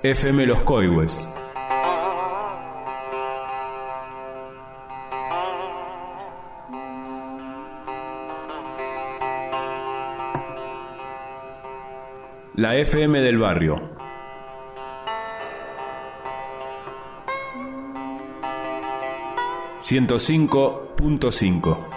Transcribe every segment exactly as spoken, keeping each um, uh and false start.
F M Los Coihues. La F M del barrio. ciento cinco punto cinco.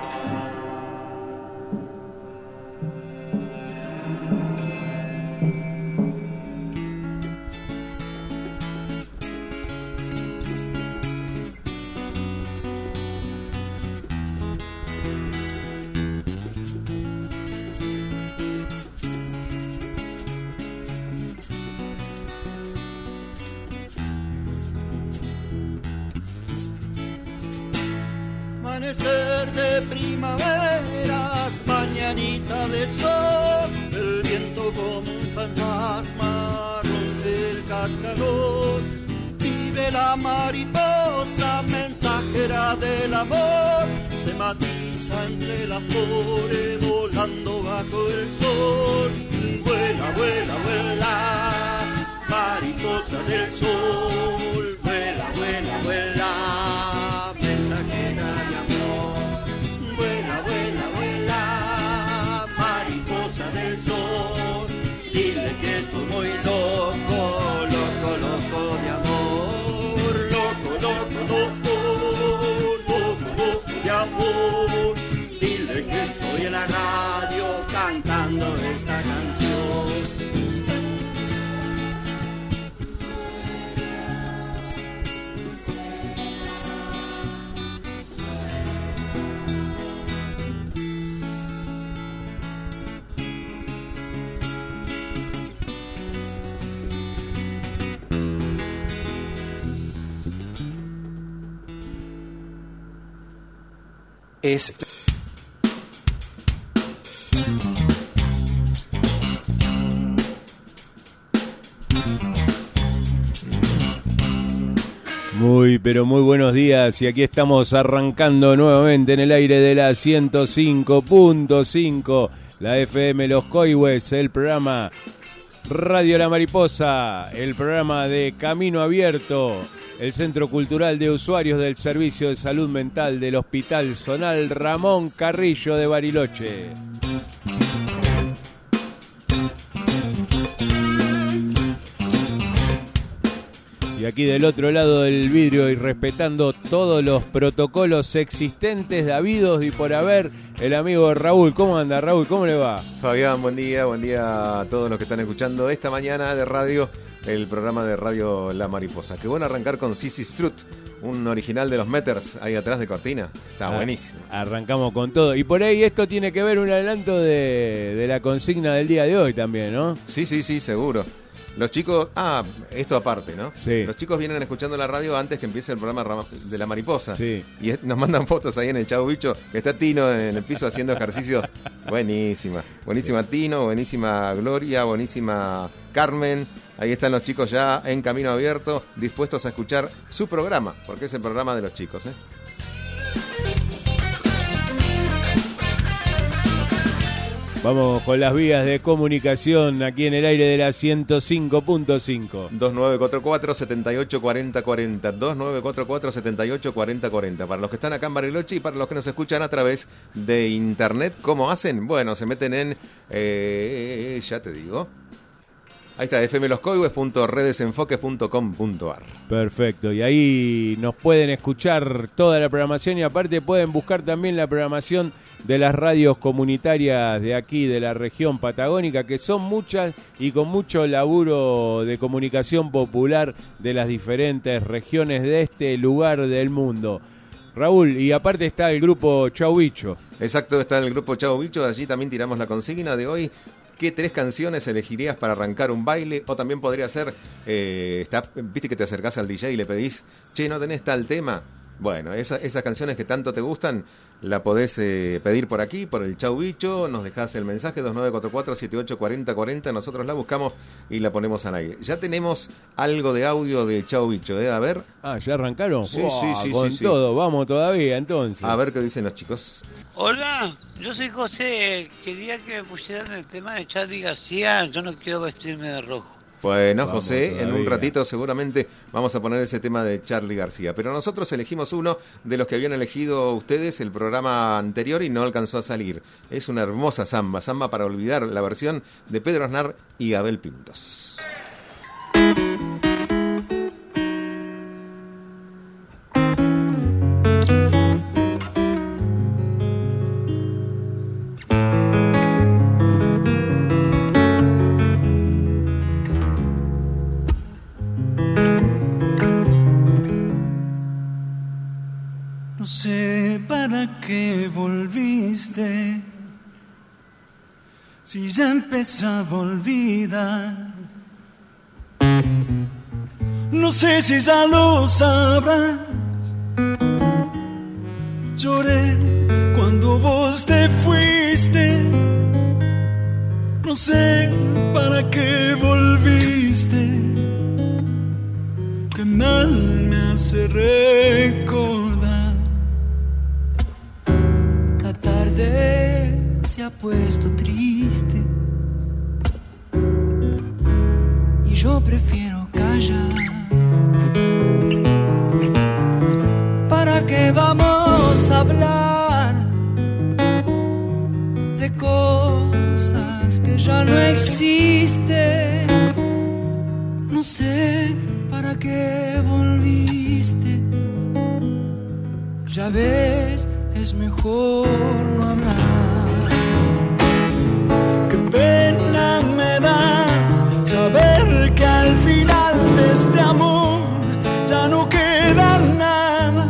Amanecer de primaveras, mañanita de sol, el viento como un fantasma rompe el cascarón. Vive la mariposa, mensajera del amor, se matiza entre las flores, volando bajo el sol. Vuela, vuela, vuela, mariposa del sol, vuela, vuela, vuela. Dile que estoy en la radio cantando esta canción. Es muy, pero muy buenos días, y aquí estamos arrancando nuevamente en el aire de la ciento cinco punto cinco, la F M Los Coihues, el programa Radio La Mariposa, el programa de Camino Abierto, el Centro Cultural de Usuarios del Servicio de Salud Mental del Hospital Zonal Ramón Carrillo de Bariloche. Y aquí del otro lado del vidrio, y respetando todos los protocolos existentes, habidos y por haber, el amigo Raúl. ¿Cómo anda, Raúl? ¿Cómo le va? Fabián, buen día, buen día a todos los que están escuchando esta mañana de radio, el programa de Radio La Mariposa. Qué bueno arrancar con Sissy Strut, un original de los Meters, ahí atrás de cortina. Está ah, buenísimo. Arrancamos con todo. Y por ahí esto tiene que ver un adelanto de, de la consigna del día de hoy también, ¿no? Sí, sí, sí, seguro. Los chicos, ah, esto aparte, ¿no? Sí. Los chicos vienen escuchando la radio antes que empiece el programa de La Mariposa. Sí. Y nos mandan fotos ahí en el Chau Bicho, que está Tino en el piso haciendo ejercicios. Buenísima. Buenísima Tino, buenísima Gloria, buenísima Carmen. Ahí están los chicos ya en Camino Abierto, dispuestos a escuchar su programa, porque es el programa de los chicos, ¿eh? Vamos con las vías de comunicación aquí en el aire de la ciento cinco punto cinco. dos nueve cuatro cuatro, siete ocho cuatro cero cuatro cero, dos nueve cuatro cuatro, siete ocho cuatro cero cuatro cero. Para los que están acá en Bariloche y para los que nos escuchan a través de internet, ¿cómo hacen? Bueno, se meten en, eh, ya te digo, ahí está, f m los coihues punto redesenfoques punto com punto a r. Perfecto, y ahí nos pueden escuchar toda la programación, y aparte pueden buscar también la programación de las radios comunitarias de aquí, de la región patagónica, que son muchas y con mucho laburo de comunicación popular de las diferentes regiones de este lugar del mundo. Raúl, y aparte está el grupo Chau Bicho. Exacto, está el grupo Chau Bicho, allí también tiramos la consigna de hoy. ¿Qué tres canciones elegirías para arrancar un baile? O también podría ser, eh, está, viste que te acercás al D J y le pedís, che, ¿no tenés tal tema? Bueno, esa, esas canciones que tanto te gustan, la podés eh, pedir por aquí, por el Chau Bicho, nos dejás el mensaje dos nueve cuatro cuatro, siete ocho cuatro cero cuatro cero, nosotros la buscamos y la ponemos al aire. Ya tenemos algo de audio de Chau Bicho, ¿eh? A ver. Ah, ¿ya arrancaron? Sí, wow, sí, sí. Con sí, todo, sí. Vamos todavía entonces. A ver qué dicen los chicos. Hola, yo soy José, quería que me pusieran el tema de Charly García, yo no quiero vestirme de rojo. Bueno, Vamos José, en un todavía. ratito seguramente vamos a poner ese tema de Charly García. Pero nosotros elegimos uno de los que habían elegido ustedes el programa anterior y no alcanzó a salir. Es una hermosa samba, samba para olvidar, la versión de Pedro Aznar y Abel Pintos. No sé para qué volviste, si ya empezaba a olvidar. No sé si ya lo sabrás. Lloré cuando vos te fuiste. No sé para qué volviste. Qué mal me hace recordar. La tarde se ha puesto triste y yo prefiero callar. ¿Para qué vamos a hablar de cosas que ya no existen? No sé para qué volviste. Ya ves, es mejor no hablar. Qué pena me da saber que al final de este amor ya no queda nada.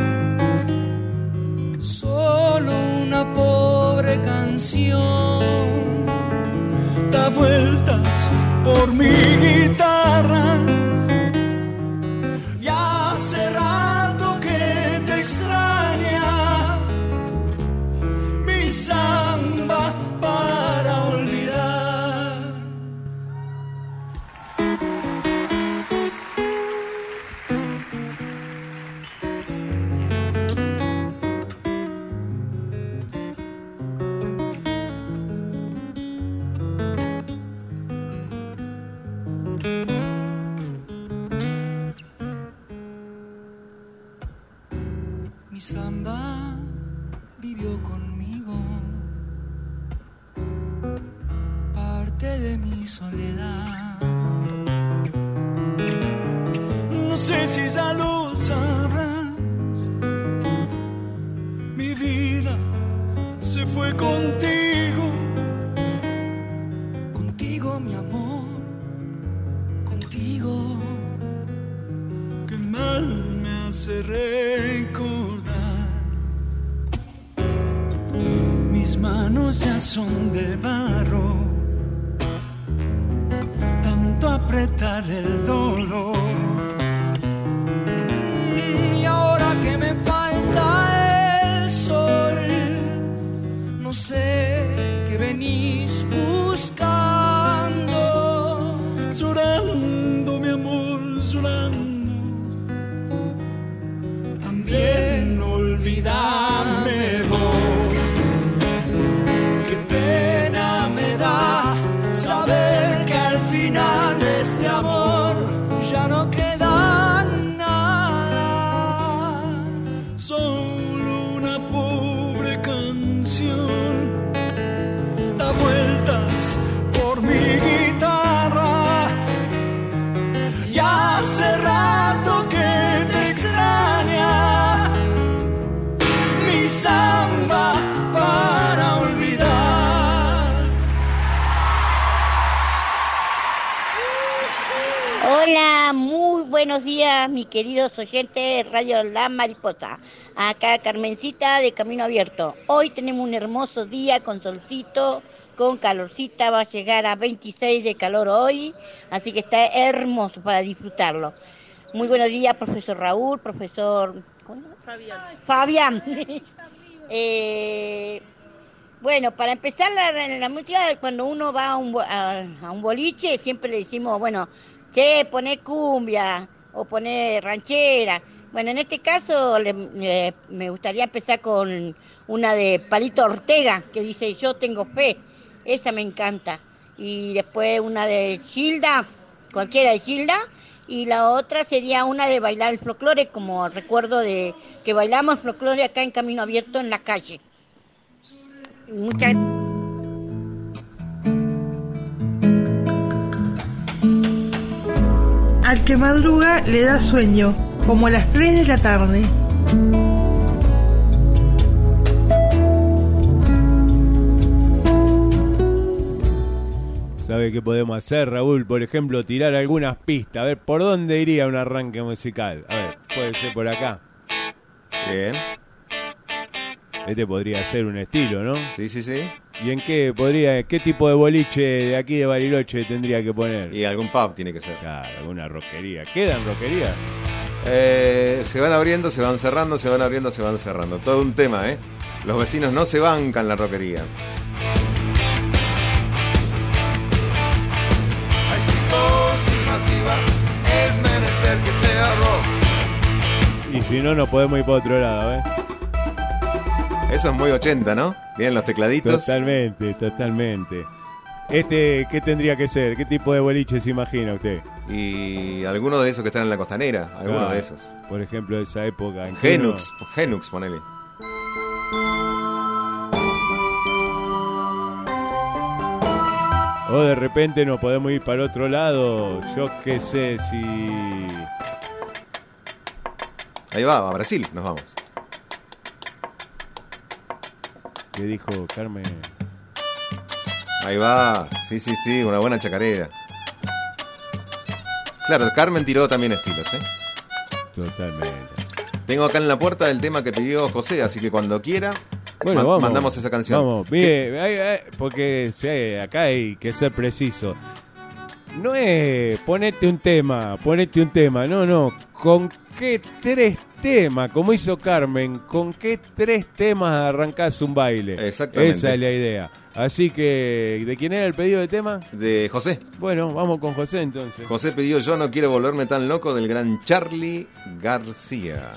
Solo una pobre canción da vueltas por mi guitarra. Y hace rato que te extraña mi samba para olvidar. Mi samba vivió conmigo, parte de mi soledad. No sé si ya lo sabrás. Mi vida se fue contigo, contigo mi amor, contigo. Qué mal me hace recordar. Mis manos ya son de barro, tanto apretar el dolor. Y ahora que me falta el sol, no sé qué venís buscando. Llorando, mi amor, llorando. También olvidame vos. Qué pena me da saber que al final de este amor ya no queda nada. Solo una pobre canción da vueltas por mi guitarra. Y hace rato que te extraña mi samba para olvidar. Hola, muy buenos días, mis queridos oyentes de Radio La Mariposa. Acá Carmencita de Camino Abierto. Hoy tenemos un hermoso día con solcito, con calorcita. Va a llegar a veintiséis de calor hoy, así que está hermoso para disfrutarlo. Muy buenos días, profesor Raúl, profesor ¿cómo? Fabián. Fabián. eh, bueno, para empezar la, la música, cuando uno va a un, a, a un boliche, siempre le decimos, bueno, che, poné cumbia o poné ranchera. Bueno, en este caso le, le, me gustaría empezar con una de Palito Ortega, que dice Yo tengo fe. Esa me encanta. Y después una de Gilda, cualquiera de Gilda, y la otra sería una de bailar el folclore, como recuerdo de que bailamos folclore acá en Camino Abierto en la calle. Muchas Al que madruga le da sueño, como a las tres de la tarde. ¿Sabe qué podemos hacer, Raúl? Por ejemplo, tirar algunas pistas. A ver, ¿por dónde iría un arranque musical? A ver, puede ser por acá. Bien. Este podría ser un estilo, ¿no? Sí, sí, sí. ¿Y en qué podría, qué tipo de boliche de aquí de Bariloche tendría que poner? Y algún pub tiene que ser. Claro, alguna rockería. ¿Quedan rockerías? Eh, se van abriendo, se van cerrando, se van abriendo, se van cerrando. Todo un tema, ¿eh? Los vecinos no se bancan la rockería. Hay psicosis masiva, es menester que sea rock. Y si no, nos podemos ir para otro lado, ¿eh? Eso es muy ochenta, ¿no? Bien, los tecladitos. Totalmente, totalmente. Este, ¿qué tendría que ser? ¿Qué tipo de boliche se imagina usted? Y algunos de esos que están en la costanera, algunos Ah, de esos. Por ejemplo, de esa época. en que Genux, Genux, ponele. uno- O de repente nos podemos ir para otro lado. Yo qué sé si... Ahí va, a Brasil nos vamos. ¿Qué dijo Carmen? Ahí va, sí, sí, sí, una buena chacarera. Claro, Carmen tiró también estilos, ¿eh? Totalmente. Tengo acá en la puerta el tema que pidió José, así que cuando quiera, Bueno, ma- vamos. mandamos esa canción. Vamos, mire, hay- hay- porque sí, acá hay que ser preciso. No es ponete un tema, ponete un tema, no, no. ¿Con qué tres temas, como hizo Carmen, con qué tres temas arrancás un baile? Exactamente. Esa es la idea. Así que, ¿de quién era el pedido de tema? De José. Bueno, vamos con José entonces. José pidió Yo no quiero volverme tan loco del gran Charly García.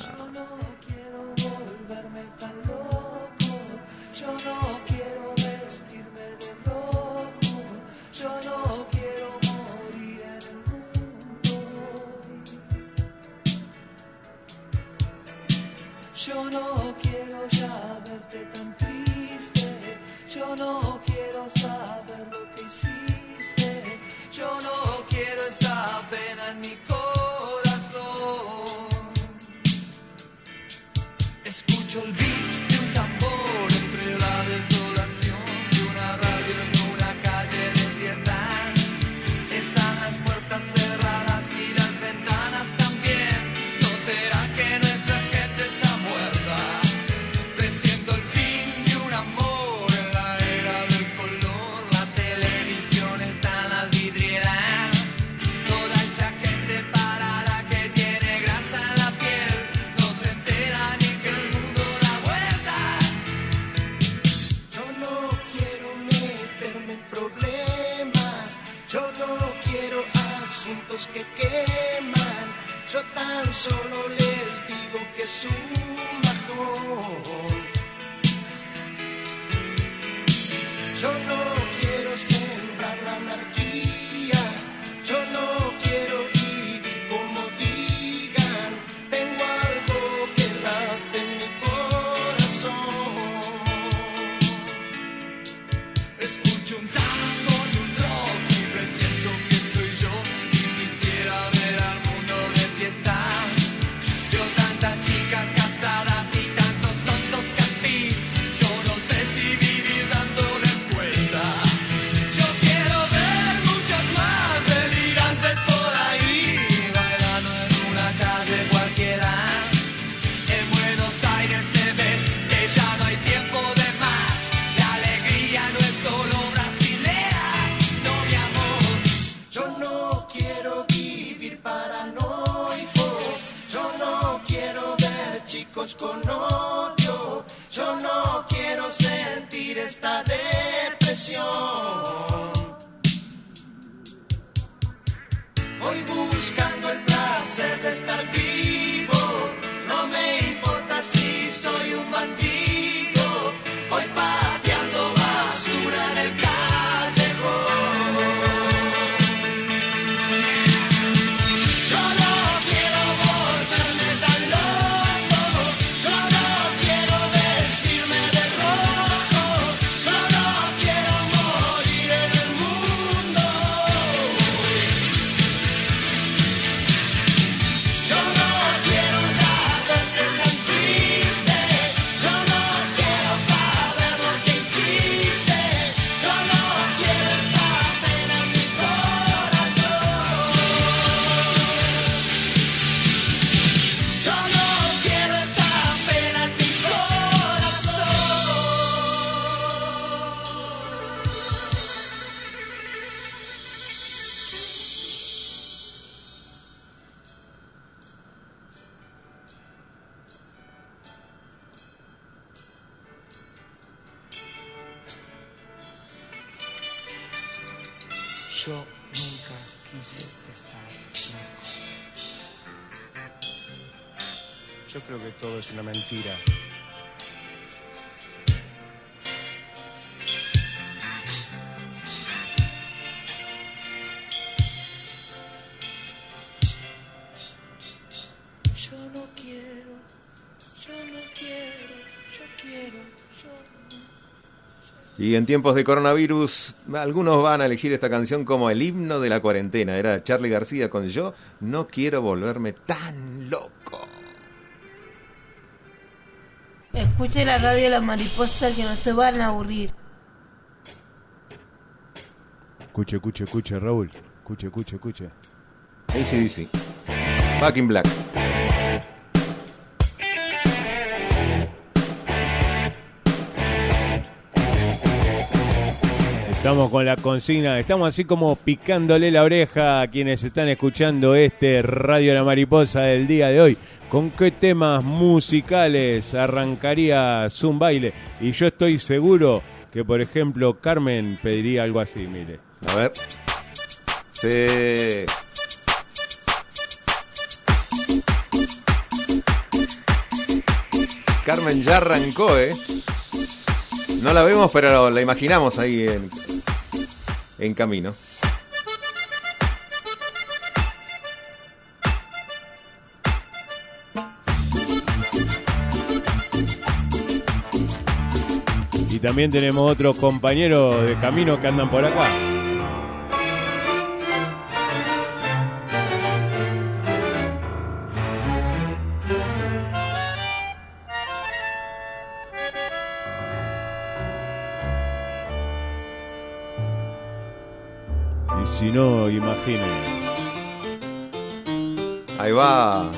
Yo no quiero ya verte tan triste, yo no quiero saber lo que hiciste, yo no quiero esta pena en mi corazón. Escucho el beat de un tambor entre la desolación de una radio en una calle desierta. Están las puertas cerradas y las ventanas también. ¿No será que nuestra gente está muerta? Presiento el fin de un amor en la era del color. La televisión está en las vidrieras. Toda esa gente parada que tiene grasa en la piel no se entera ni que el mundo da vueltas. Yo no quiero meterme en problemas, yo no quiero asuntos que queman, yo tan solo les digo que es un bajón. Yo no quiero sembrar la anarquía, yo no quiero vivir como digan, tengo algo que late en mi corazón. Escucho un tango y un rock y presiento que soy yo y quisiera ver al mundo de fiesta. Veo tantas chicas castradas y tantos tontos que al fin yo no sé si vivir dándoles cuesta. Yo quiero ver muchos más delirantes por ahí bailando en una calle cualquiera. En Buenos Aires se ve que ya no hay tiempo de más. La alegría no es solo brasilera, no mi amor. Yo no quiero vivir paranoico, yo no quiero ver chicos con odio, yo no quiero sentir esta depresión. Voy buscando el placer de estar vivo, no me importa si soy un bandido, voy pateando basura en el callejón. Yo nunca quise estar loco. Yo creo que todo es una mentira. Yo no quiero, yo no quiero, yo quiero, yo no. Y en tiempos de coronavirus, algunos van a elegir esta canción como el himno de la cuarentena. Era Charly García con Yo no quiero volverme tan loco. Escuche la radio de La Mariposa que no se van a aburrir. Escuche, escuche, escuche, Raúl. Escuche, escuche, escuche. A C D C. Back in Black. Estamos con la consigna, estamos así como picándole la oreja a quienes están escuchando este Radio La Mariposa del día de hoy. ¿Con qué temas musicales arrancarías un baile? Y yo estoy seguro que, por ejemplo, Carmen pediría algo así, mire. A ver. Sí. Carmen ya arrancó, ¿eh? No la vemos, pero la imaginamos ahí en, en camino. Y también tenemos otros compañeros de camino que andan por acá. Y si no, imaginen. Ahí va.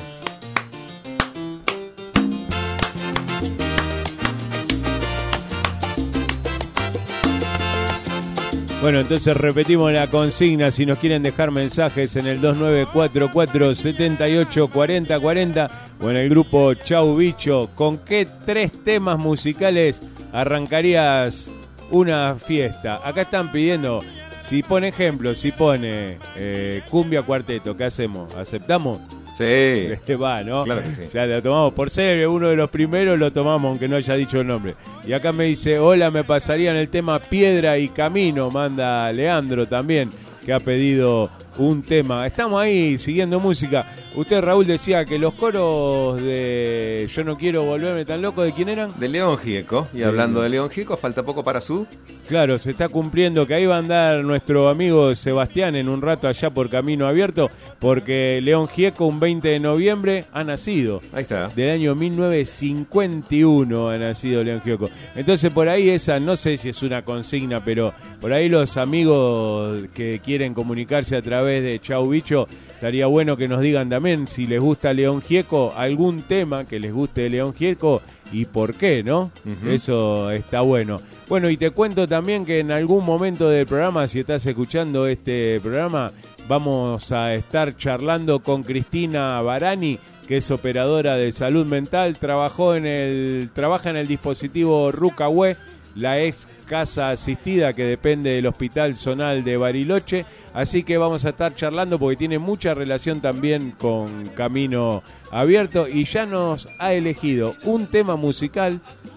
Bueno, entonces repetimos la consigna. Si nos quieren dejar mensajes en el dos nueve cuatro cuatro siete ocho cuatro cero cuatro cero o en el grupo Chau Bicho, ¿con qué tres temas musicales arrancarías una fiesta? Acá están pidiendo, si pone ejemplo, si pone eh, cumbia cuarteto, ¿qué hacemos? ¿Aceptamos? Sí. Va, ¿no? Claro que sí. Ya lo tomamos. Por ser uno de los primeros lo tomamos, aunque no haya dicho el nombre. Y acá me dice, hola, me pasarían el tema Piedra y Camino. Manda Leandro también, que ha pedido un tema. Estamos ahí siguiendo música. Usted, Raúl, decía que los coros de Yo no quiero volverme tan loco, ¿de quién eran? De León Gieco. Y hablando de León Gieco, falta poco para su... Claro, se está cumpliendo, que ahí va a andar nuestro amigo Sebastián en un rato allá por Camino Abierto, porque León Gieco un veinte de noviembre ha nacido. Ahí está. Del año mil novecientos cincuenta y uno ha nacido León Gieco. Entonces por ahí esa, no sé si es una consigna, pero por ahí los amigos que quieren comunicarse a través de Chau Bicho, estaría bueno que nos digan también si les gusta León Gieco, algún tema que les guste de León Gieco y por qué, ¿no? Uh-huh. Eso está bueno. Bueno, y te cuento también que en algún momento del programa, si estás escuchando este programa, vamos a estar charlando con Cristina Barani, que es operadora de salud mental, trabajó en el, trabaja en el dispositivo Rucahué, la ex casa asistida que depende del Hospital Zonal de Bariloche, así que vamos a estar charlando porque tiene mucha relación también con Camino Abierto y ya nos ha elegido un tema musical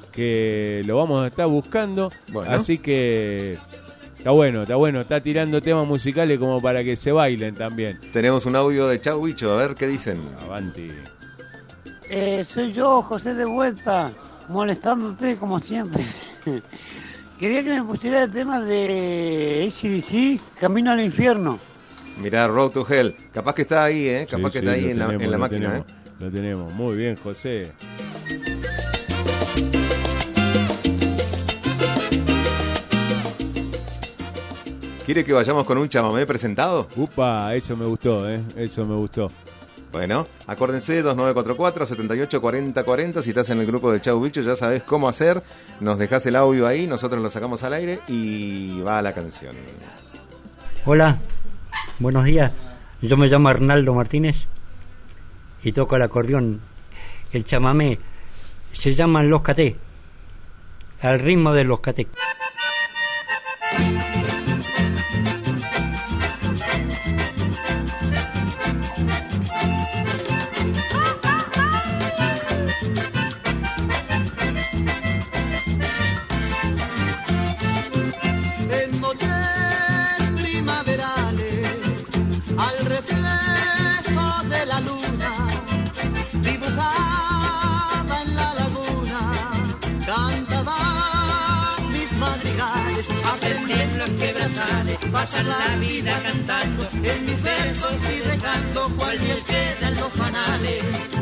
que lo vamos a estar buscando, bueno. Así que está bueno, está bueno, está tirando temas musicales como para que se bailen también. Tenemos un audio de Chau Bicho, a ver qué dicen. Avanti. Eh, soy yo, José de vuelta, molestándote como siempre. Quería que me pusiera el tema de A C D C, Camino al Infierno. Mirá, Road to Hell. Capaz que está ahí, ¿eh? Capaz sí, que sí, está ahí en, tenemos, la, en la máquina, tenemos, ¿eh? Lo tenemos. Muy bien, José. ¿Quiere que vayamos con un chamamé presentado? Upa, eso me gustó, ¿eh? Eso me gustó. Bueno, acuérdense, dos nueve cuatro cuatro siete ocho cuatro cero cuatro cero. Si estás en el grupo de Chau Bicho, ya sabés cómo hacer. Nos dejás el audio ahí, nosotros lo sacamos al aire y va a la canción. Hola, buenos días. Yo me llamo Arnaldo Martínez y toco el acordeón. El chamamé se llaman Los Caté, al ritmo de Los Caté. pasar la vida cantando en mis versos y dejando cual miel queda en los panales.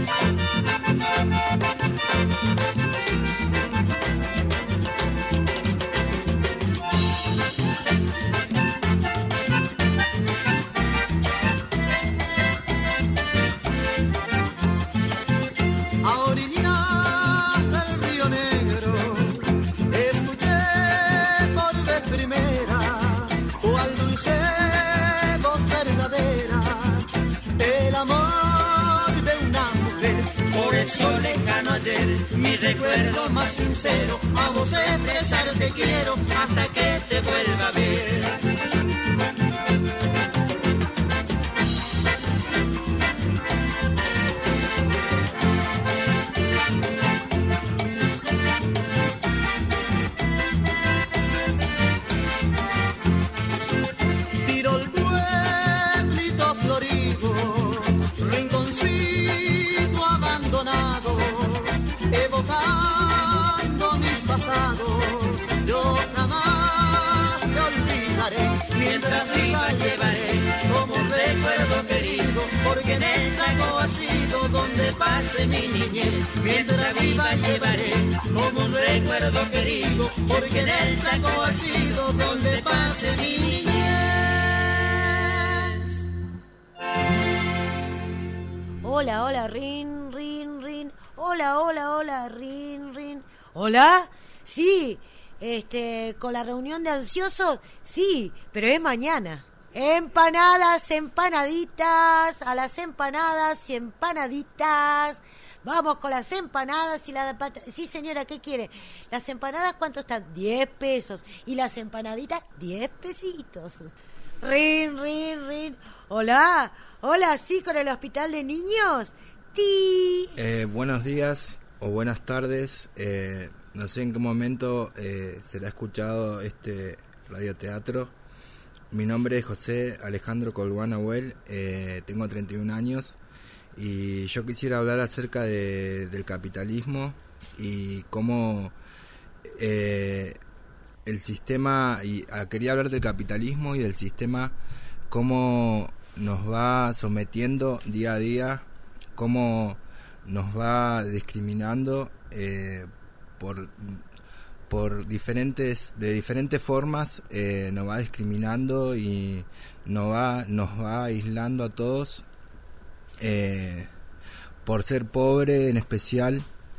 A orillas del Río Negro escuché por vez primera cual dulce voz verdadera, el amor de una mujer. Por eso lejano ayer, mi recuerdo más sincero, a vos expresar te quiero hasta que te vuelva a ver. Evocando mis pasados, yo jamás te olvidaré. Mientras viva llevaré como recuerdo querido, porque en el Chaco ha sido donde pase mi niñez. Mientras viva llevaré como un recuerdo querido, porque en el Chaco ha sido donde pase mi niñez. Hola, hola, rin, rin, rin. Hola, hola, hola, rin, rin. ¿Hola? Sí, este, con la reunión de ansiosos, sí, pero es mañana. Empanadas, empanaditas, a las empanadas y empanaditas. Vamos con las empanadas y la... Sí, señora, ¿qué quiere? Las empanadas, ¿cuánto están? Diez pesos. Y las empanaditas, diez pesitos. Rin, rin, rin. Hola, hola, sí, con el hospital de niños. Sí. Eh, buenos días o buenas tardes. Eh, no sé en qué momento eh, será escuchado este radioteatro. Mi nombre es José Alejandro Colguán Nahuel, eh, tengo treinta y un años y yo quisiera hablar acerca de, del capitalismo y cómo eh, el sistema, y ah, quería hablar del capitalismo y del sistema, cómo nos va sometiendo día a día, cómo nos va discriminando eh, por por diferentes de diferentes formas, eh, nos va discriminando y nos va nos va aislando a todos eh, por ser pobre en especial,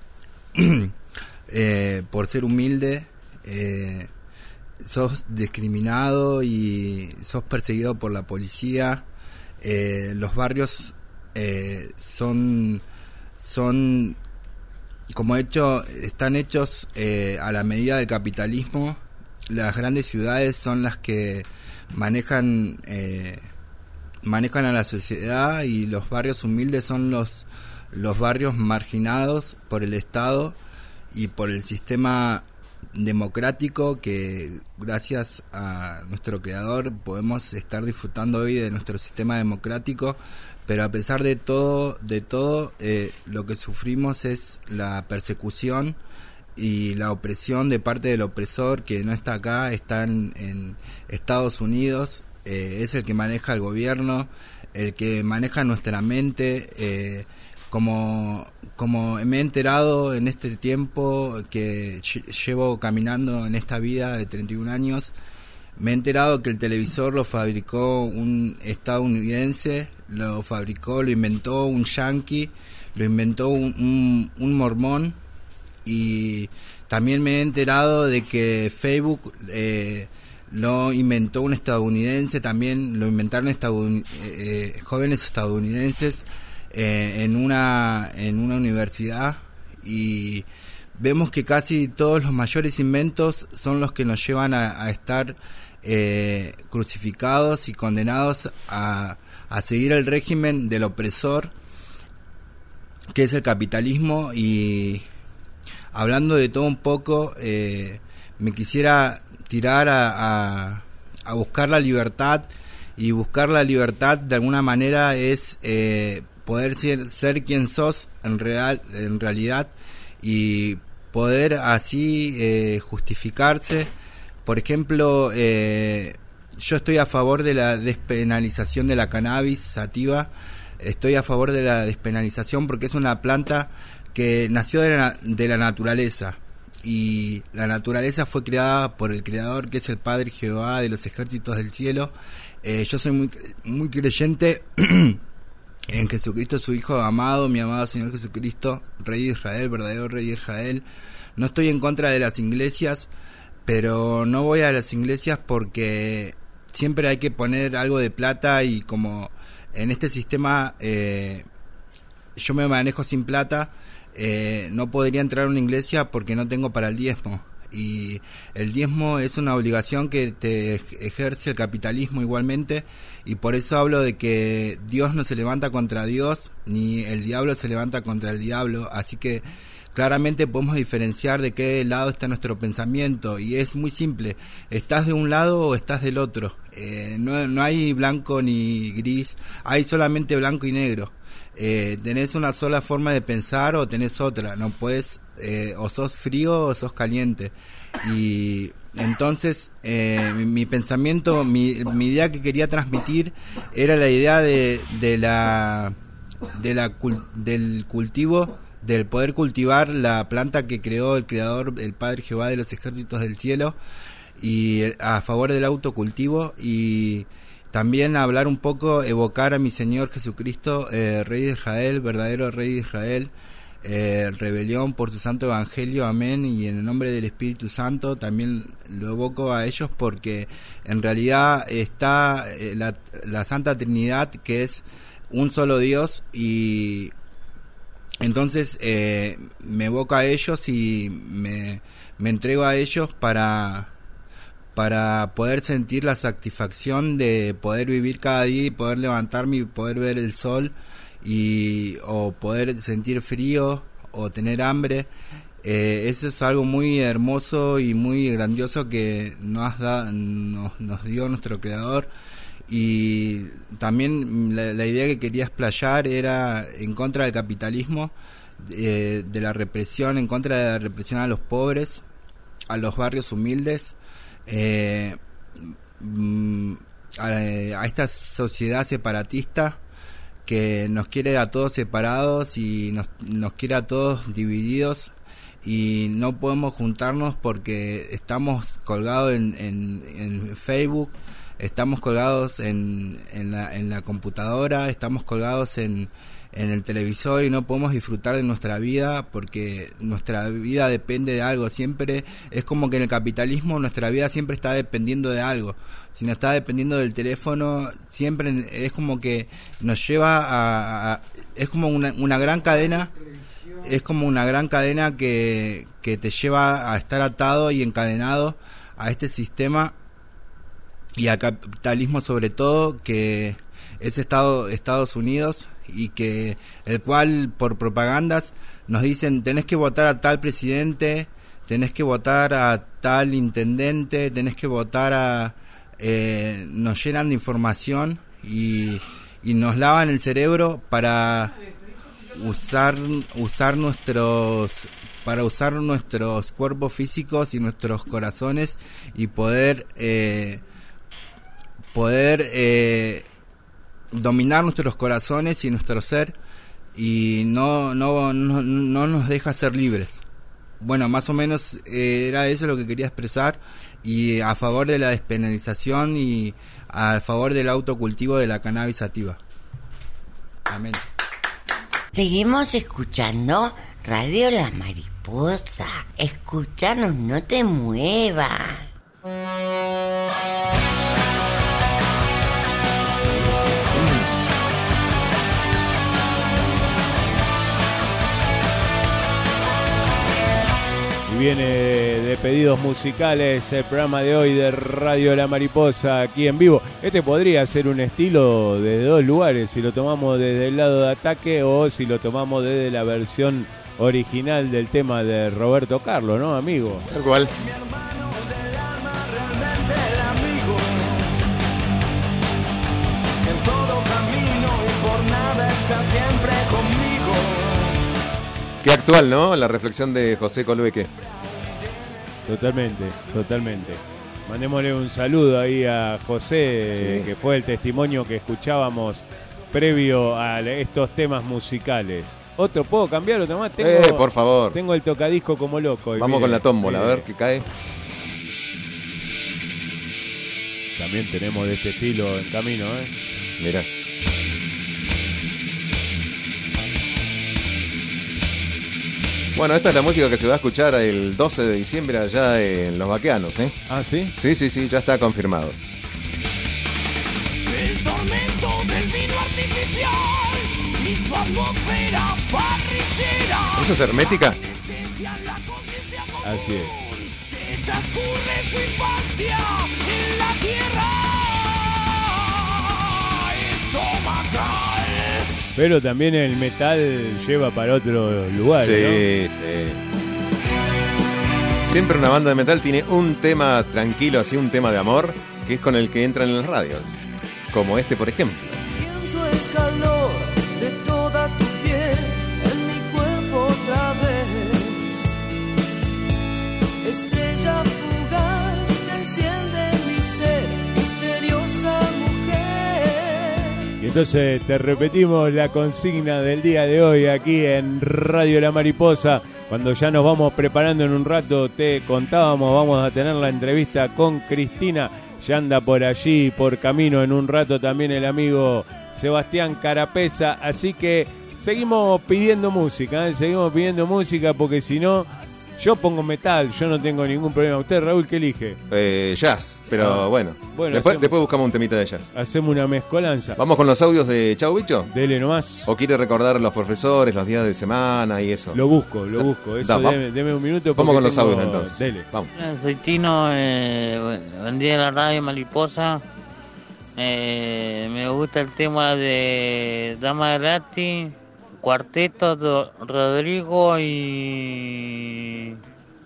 eh, por ser humilde, eh, sos discriminado y sos perseguido por la policía. Eh, los barrios Eh, son son como hecho están hechos eh, a la medida del capitalismo. Las grandes ciudades son las que manejan eh, manejan a la sociedad y los barrios humildes son los los barrios marginados por el Estado y por el sistema democrático que gracias a nuestro creador podemos estar disfrutando hoy de nuestro sistema democrático. Pero a pesar de todo, de todo eh, lo que sufrimos es la persecución y la opresión de parte del opresor, que no está acá, está en, en Estados Unidos, eh, es el que maneja el gobierno, el que maneja nuestra mente. Eh, como, como me he enterado en este tiempo que llevo caminando en esta vida de treinta y un años, me he enterado que el televisor lo fabricó un estadounidense, lo fabricó, lo inventó un yanqui, lo inventó un, un, un mormón, y también me he enterado de que Facebook eh, lo inventó un estadounidense, también lo inventaron estadoun- eh, jóvenes estadounidenses eh, en una en una universidad, y vemos que casi todos los mayores inventos son los que nos llevan a, a estar eh, crucificados y condenados a, a seguir el régimen del opresor, que es el capitalismo. Y hablando de todo un poco, eh, me quisiera tirar a, a, a buscar la libertad, y buscar la libertad de alguna manera es eh, poder ser, ser quien sos en, real, en realidad, y poder así eh, justificarse. Por ejemplo, eh, yo estoy a favor de la despenalización de la cannabis sativa. Estoy a favor de la despenalización porque es una planta que nació de la, de la naturaleza. Y la naturaleza fue creada por el creador, que es el Padre Jehová de los ejércitos del cielo. Eh, yo soy muy, muy creyente en Jesucristo, su Hijo amado, mi amado Señor Jesucristo, Rey de Israel, verdadero Rey de Israel. No estoy en contra de las iglesias, pero no voy a las iglesias porque siempre hay que poner algo de plata, y como en este sistema eh, yo me manejo sin plata, eh, no podría entrar a una iglesia porque no tengo para el diezmo. Y el diezmo es una obligación que te ejerce el capitalismo igualmente, y por eso hablo de que Dios no se levanta contra Dios, ni el diablo se levanta contra el diablo. Así que claramente podemos diferenciar de qué lado está nuestro pensamiento, y es muy simple: estás de un lado o estás del otro. Eh, no, no hay blanco ni gris, hay solamente blanco y negro. Eh, tenés una sola forma de pensar o tenés otra, no puedes, eh, o sos frío o sos caliente. Y entonces eh, mi, mi pensamiento, mi, mi idea que quería transmitir era la idea de, de la, de la del cultivo, del poder cultivar la planta que creó el creador, el Padre Jehová de los ejércitos del cielo, y a favor del autocultivo. Y también hablar un poco, evocar a mi Señor Jesucristo, eh, Rey de Israel, verdadero Rey de Israel, eh, rebelión por su santo evangelio, amén. Y en el nombre del Espíritu Santo también lo evoco a ellos, porque en realidad está eh, la, la Santa Trinidad, que es un solo Dios, y entonces eh, me evoco a ellos y me, me entrego a ellos para... para poder sentir la satisfacción de poder vivir cada día y poder levantarme y poder ver el sol, y o poder sentir frío o tener hambre. Eh, eso es algo muy hermoso y muy grandioso que nos, da, nos, nos dio nuestro creador. Y también la, la idea que quería explayar era en contra del capitalismo, eh, de la represión, en contra de la represión a los pobres, a los barrios humildes. Eh, a, a esta sociedad separatista que nos quiere a todos separados y nos, nos quiere a todos divididos, y no podemos juntarnos porque estamos colgados en, en, en Facebook, estamos colgados en, en, la, en la computadora, estamos colgados en en el televisor, y no podemos disfrutar de nuestra vida porque nuestra vida depende de algo. Siempre es como que en el capitalismo nuestra vida siempre está dependiendo de algo. Si no está dependiendo del teléfono, siempre es como que nos lleva a, a es como una, una gran cadena, es como una gran cadena que, que te lleva a estar atado y encadenado a este sistema y al capitalismo, sobre todo, que es Estado, Estados Unidos, y que el cual por propagandas nos dicen tenés que votar a tal presidente, tenés que votar a tal intendente, tenés que votar a eh, nos llenan de información y, y nos lavan el cerebro para usar usar nuestros para usar nuestros cuerpos físicos y nuestros corazones, y poder eh, poder eh, dominar nuestros corazones y nuestro ser, y no, no, no, no nos deja ser libres. Bueno, más o menos eh, era eso lo que quería expresar, y a favor de la despenalización y a favor del autocultivo de la cannabis sativa. Amén. Seguimos escuchando Radio La Mariposa. Escúchanos, no te muevas. Y viene de pedidos musicales el programa de hoy de Radio La Mariposa, aquí en vivo. Este podría ser un estilo desde dos lugares, si lo tomamos desde el lado de ataque o si lo tomamos desde la versión original del tema de Roberto Carlos, ¿no, amigo? Tal cual. En todo camino y por nada está siempre conmigo. Qué actual, ¿no? La reflexión de José Colbeque. Totalmente, totalmente. Mandémosle un saludo ahí a José, Sí. que fue el testimonio que escuchábamos previo a estos temas musicales. Otro, ¿puedo cambiar otro más? Tengo, Eh, por favor. Tengo el tocadisco como loco. y Vamos mire, con la tómbola, a mire. ver qué cae. También tenemos de este estilo en camino, ¿eh? Mirá. Bueno, esta es la música que se va a escuchar el doce de diciembre allá en Los Baqueanos, ¿eh? Ah, ¿sí? Sí, sí, sí, ya está confirmado. El tormento del vino artificial y su atmósfera parrillera. ¿Eso es hermética? Así es. Que transcurre su infancia en la tierra estomacal. Pero también el metal lleva para otro lugar, Sí, ¿no? sí. Siempre una banda de metal tiene un tema tranquilo, así un tema de amor, que es con el que entran en las radios. Como este, por ejemplo. Siento el calor de toda tu piel en mi cuerpo otra vez. Estrella fugaz que enciende mi ser, misteriosa mujer. Y entonces te repetimos la consigna del día de hoy aquí en Radio La Mariposa. Cuando ya nos vamos preparando en un rato, te contábamos, vamos a tener la entrevista con Cristina. Ya anda por allí, por camino en un rato también el amigo Sebastián Carapesa. Así que seguimos pidiendo música, ¿eh? Seguimos pidiendo música porque si no, yo pongo metal, yo no tengo ningún problema. ¿Usted, Raúl, qué elige? Eh, jazz, pero Ah. bueno. Bueno, después, hacemos- después buscamos un temita de jazz. Hacemos una mezcolanza. ¿Vamos con los audios de Chau Bicho? Dele nomás. ¿O quiere recordar los profesores, los días de semana y eso? Lo busco, lo busco. Eso, Da, va- deme, deme un minuto. Vamos porque con los tengo- audios entonces. Dele. Vamos. Hola, soy Tino, eh, buen- buen día de la radio Mariposa. Eh, me gusta el tema de Dama Gratis, Cuarteto, Do- Rodrigo y.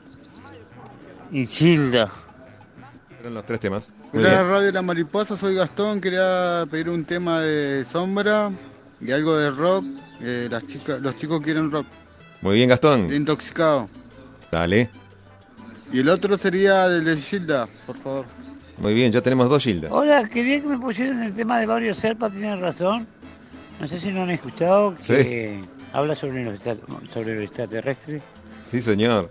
y Gilda. Fueron los tres temas. Muy Hola, bien. Radio La Mariposa, soy Gastón, quería pedir un tema de Sombra y algo de rock. Eh, las chicas, los chicos quieren rock, Muy bien, Gastón. de Intoxicado. Dale. Y el otro sería del de Gilda, por favor. Muy bien, ya tenemos dos Gilda. Hola, quería que me pusieran el tema de Barrio Serpa, tienen razón. No sé si no han escuchado, que habla sobre los, extra- sobre los extraterrestres. Sí, señor.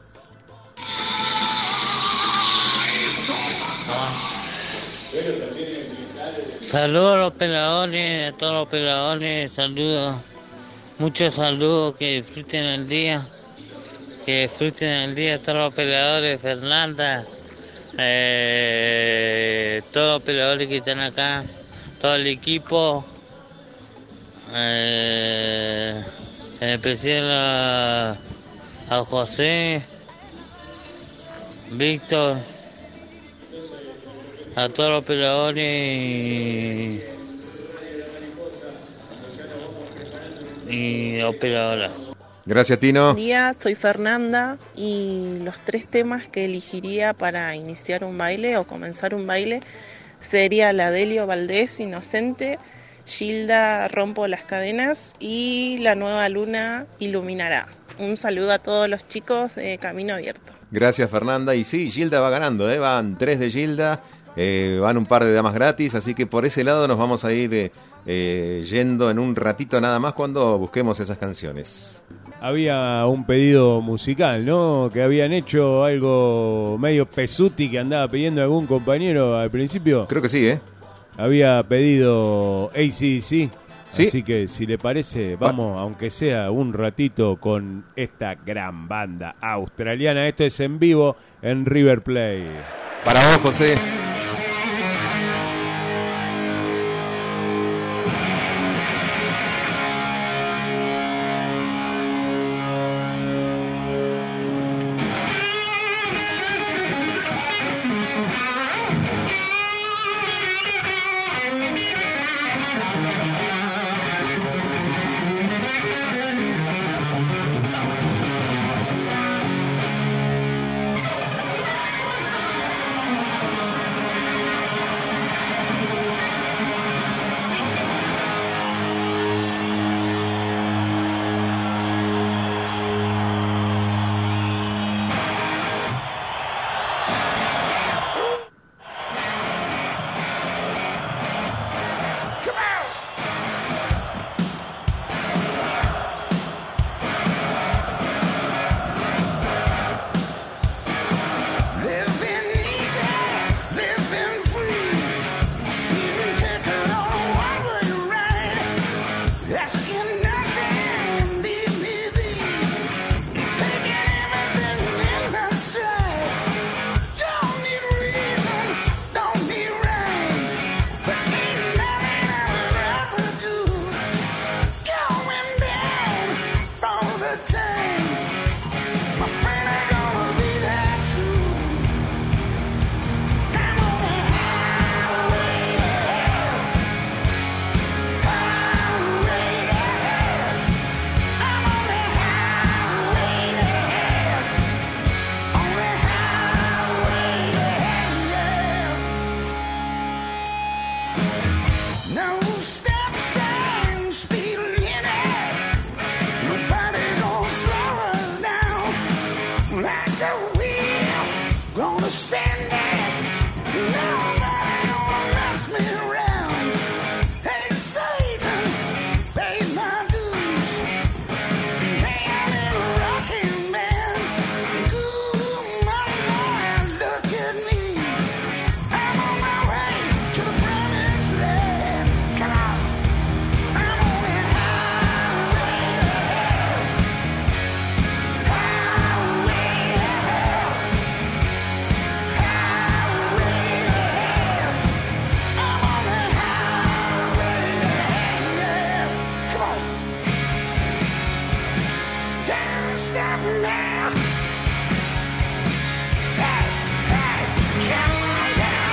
Saludos a los peladores, a todos los peladores, saludos, muchos saludos, que disfruten el día, que disfruten el día todos los peladores, Fernanda, eh, todos los peladores que están acá, todo el equipo, eh, en especial a, a José, Víctor, a todos los peladores y, y operadoras. Gracias, Tino. Buen día, soy Fernanda y los tres temas que elegiría para iniciar un baile o comenzar un baile sería la de Delio Valdés, Inocente, Gilda, Rompo las Cadenas y La Nueva Luna Iluminará. Un saludo a todos los chicos de Camino Abierto. Gracias, Fernanda. Y sí, Gilda va ganando, ¿eh? Van tres de Gilda, eh, van un par de damas gratis, así que por ese lado nos vamos a ir eh, eh, yendo en un ratito nada más cuando busquemos esas canciones. Había un pedido musical, ¿no? Que habían hecho algo medio pesuti que andaba pidiendo algún compañero al principio. Creo que sí, ¿eh? Había pedido A C D C. Sí. Así que si le parece, vamos, aunque sea un ratito, con esta gran banda australiana. Esto es en vivo en River Plate. Para vos, José. stop now. Hey, hey, come on down.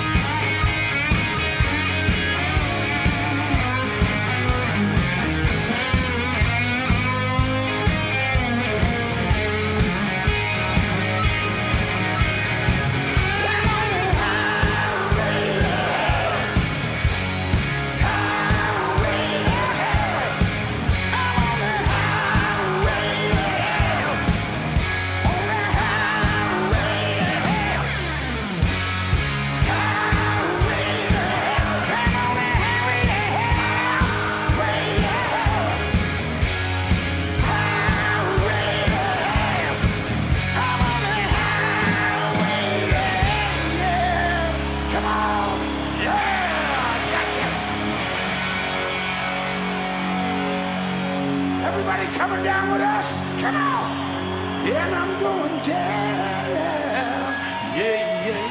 Everybody coming down with us? Come on! And I'm going down. Yeah, yeah,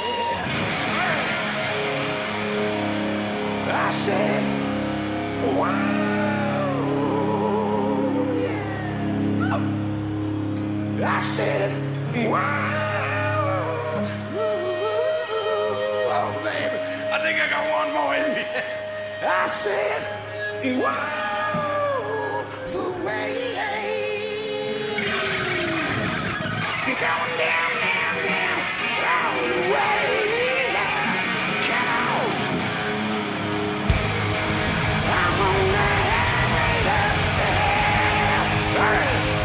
yeah. I said, wow. Yeah. I said, wow. Oh, baby. I think I got one more in me. I said, wow. Going down, down, down, all the way. Come on. I'm on the highway to hell.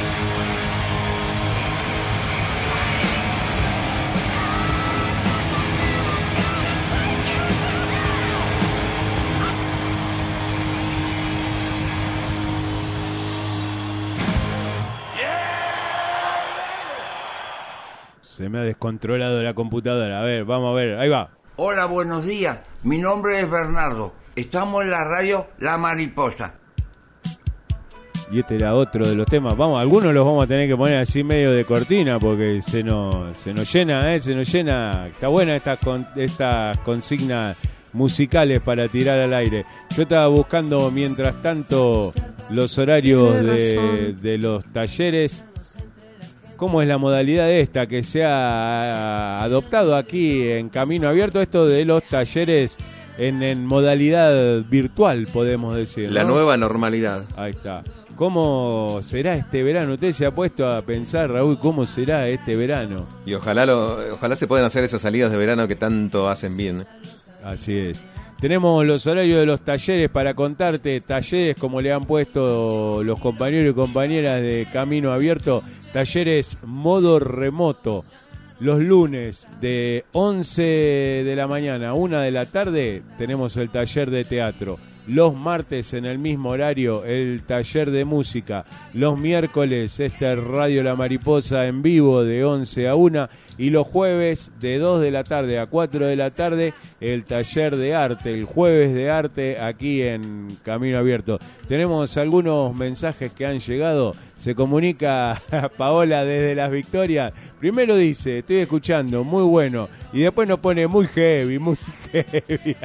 Se me ha descontrolado la computadora. A ver, vamos a ver. Ahí va. Hola, buenos días. Mi nombre es Bernardo. Estamos en la radio La Mariposa. Y este era otro de los temas. Vamos, algunos los vamos a tener que poner así medio de cortina porque se nos, se nos llena, ¿eh? Se nos llena. Está buena estas con, estas consignas musicales para tirar al aire. Yo estaba buscando mientras tanto los horarios de, de los talleres. ¿Cómo es la modalidad esta que se ha adoptado aquí en Camino Abierto? Esto de los talleres en, en modalidad virtual, podemos decir, ¿no? La nueva normalidad. Ahí está. ¿Cómo será este verano? ¿Usted se ha puesto a pensar, Raúl, cómo será este verano? Y ojalá, lo, ojalá se puedan hacer esas salidas de verano que tanto hacen bien. Así es. Tenemos los horarios de los talleres para contarte, talleres como le han puesto los compañeros y compañeras de Camino Abierto, talleres modo remoto. Los lunes de once de la mañana a una de la tarde tenemos el taller de teatro. Los martes en el mismo horario el taller de música. Los miércoles este Radio La Mariposa en vivo de once a una. Y los jueves de dos de la tarde a cuatro de la tarde el taller de arte, el jueves de arte aquí en Camino Abierto. Tenemos algunos mensajes que han llegado. Se comunica Paola desde Las Victorias. Primero dice, estoy escuchando, muy bueno. Y después nos pone muy heavy, muy heavy.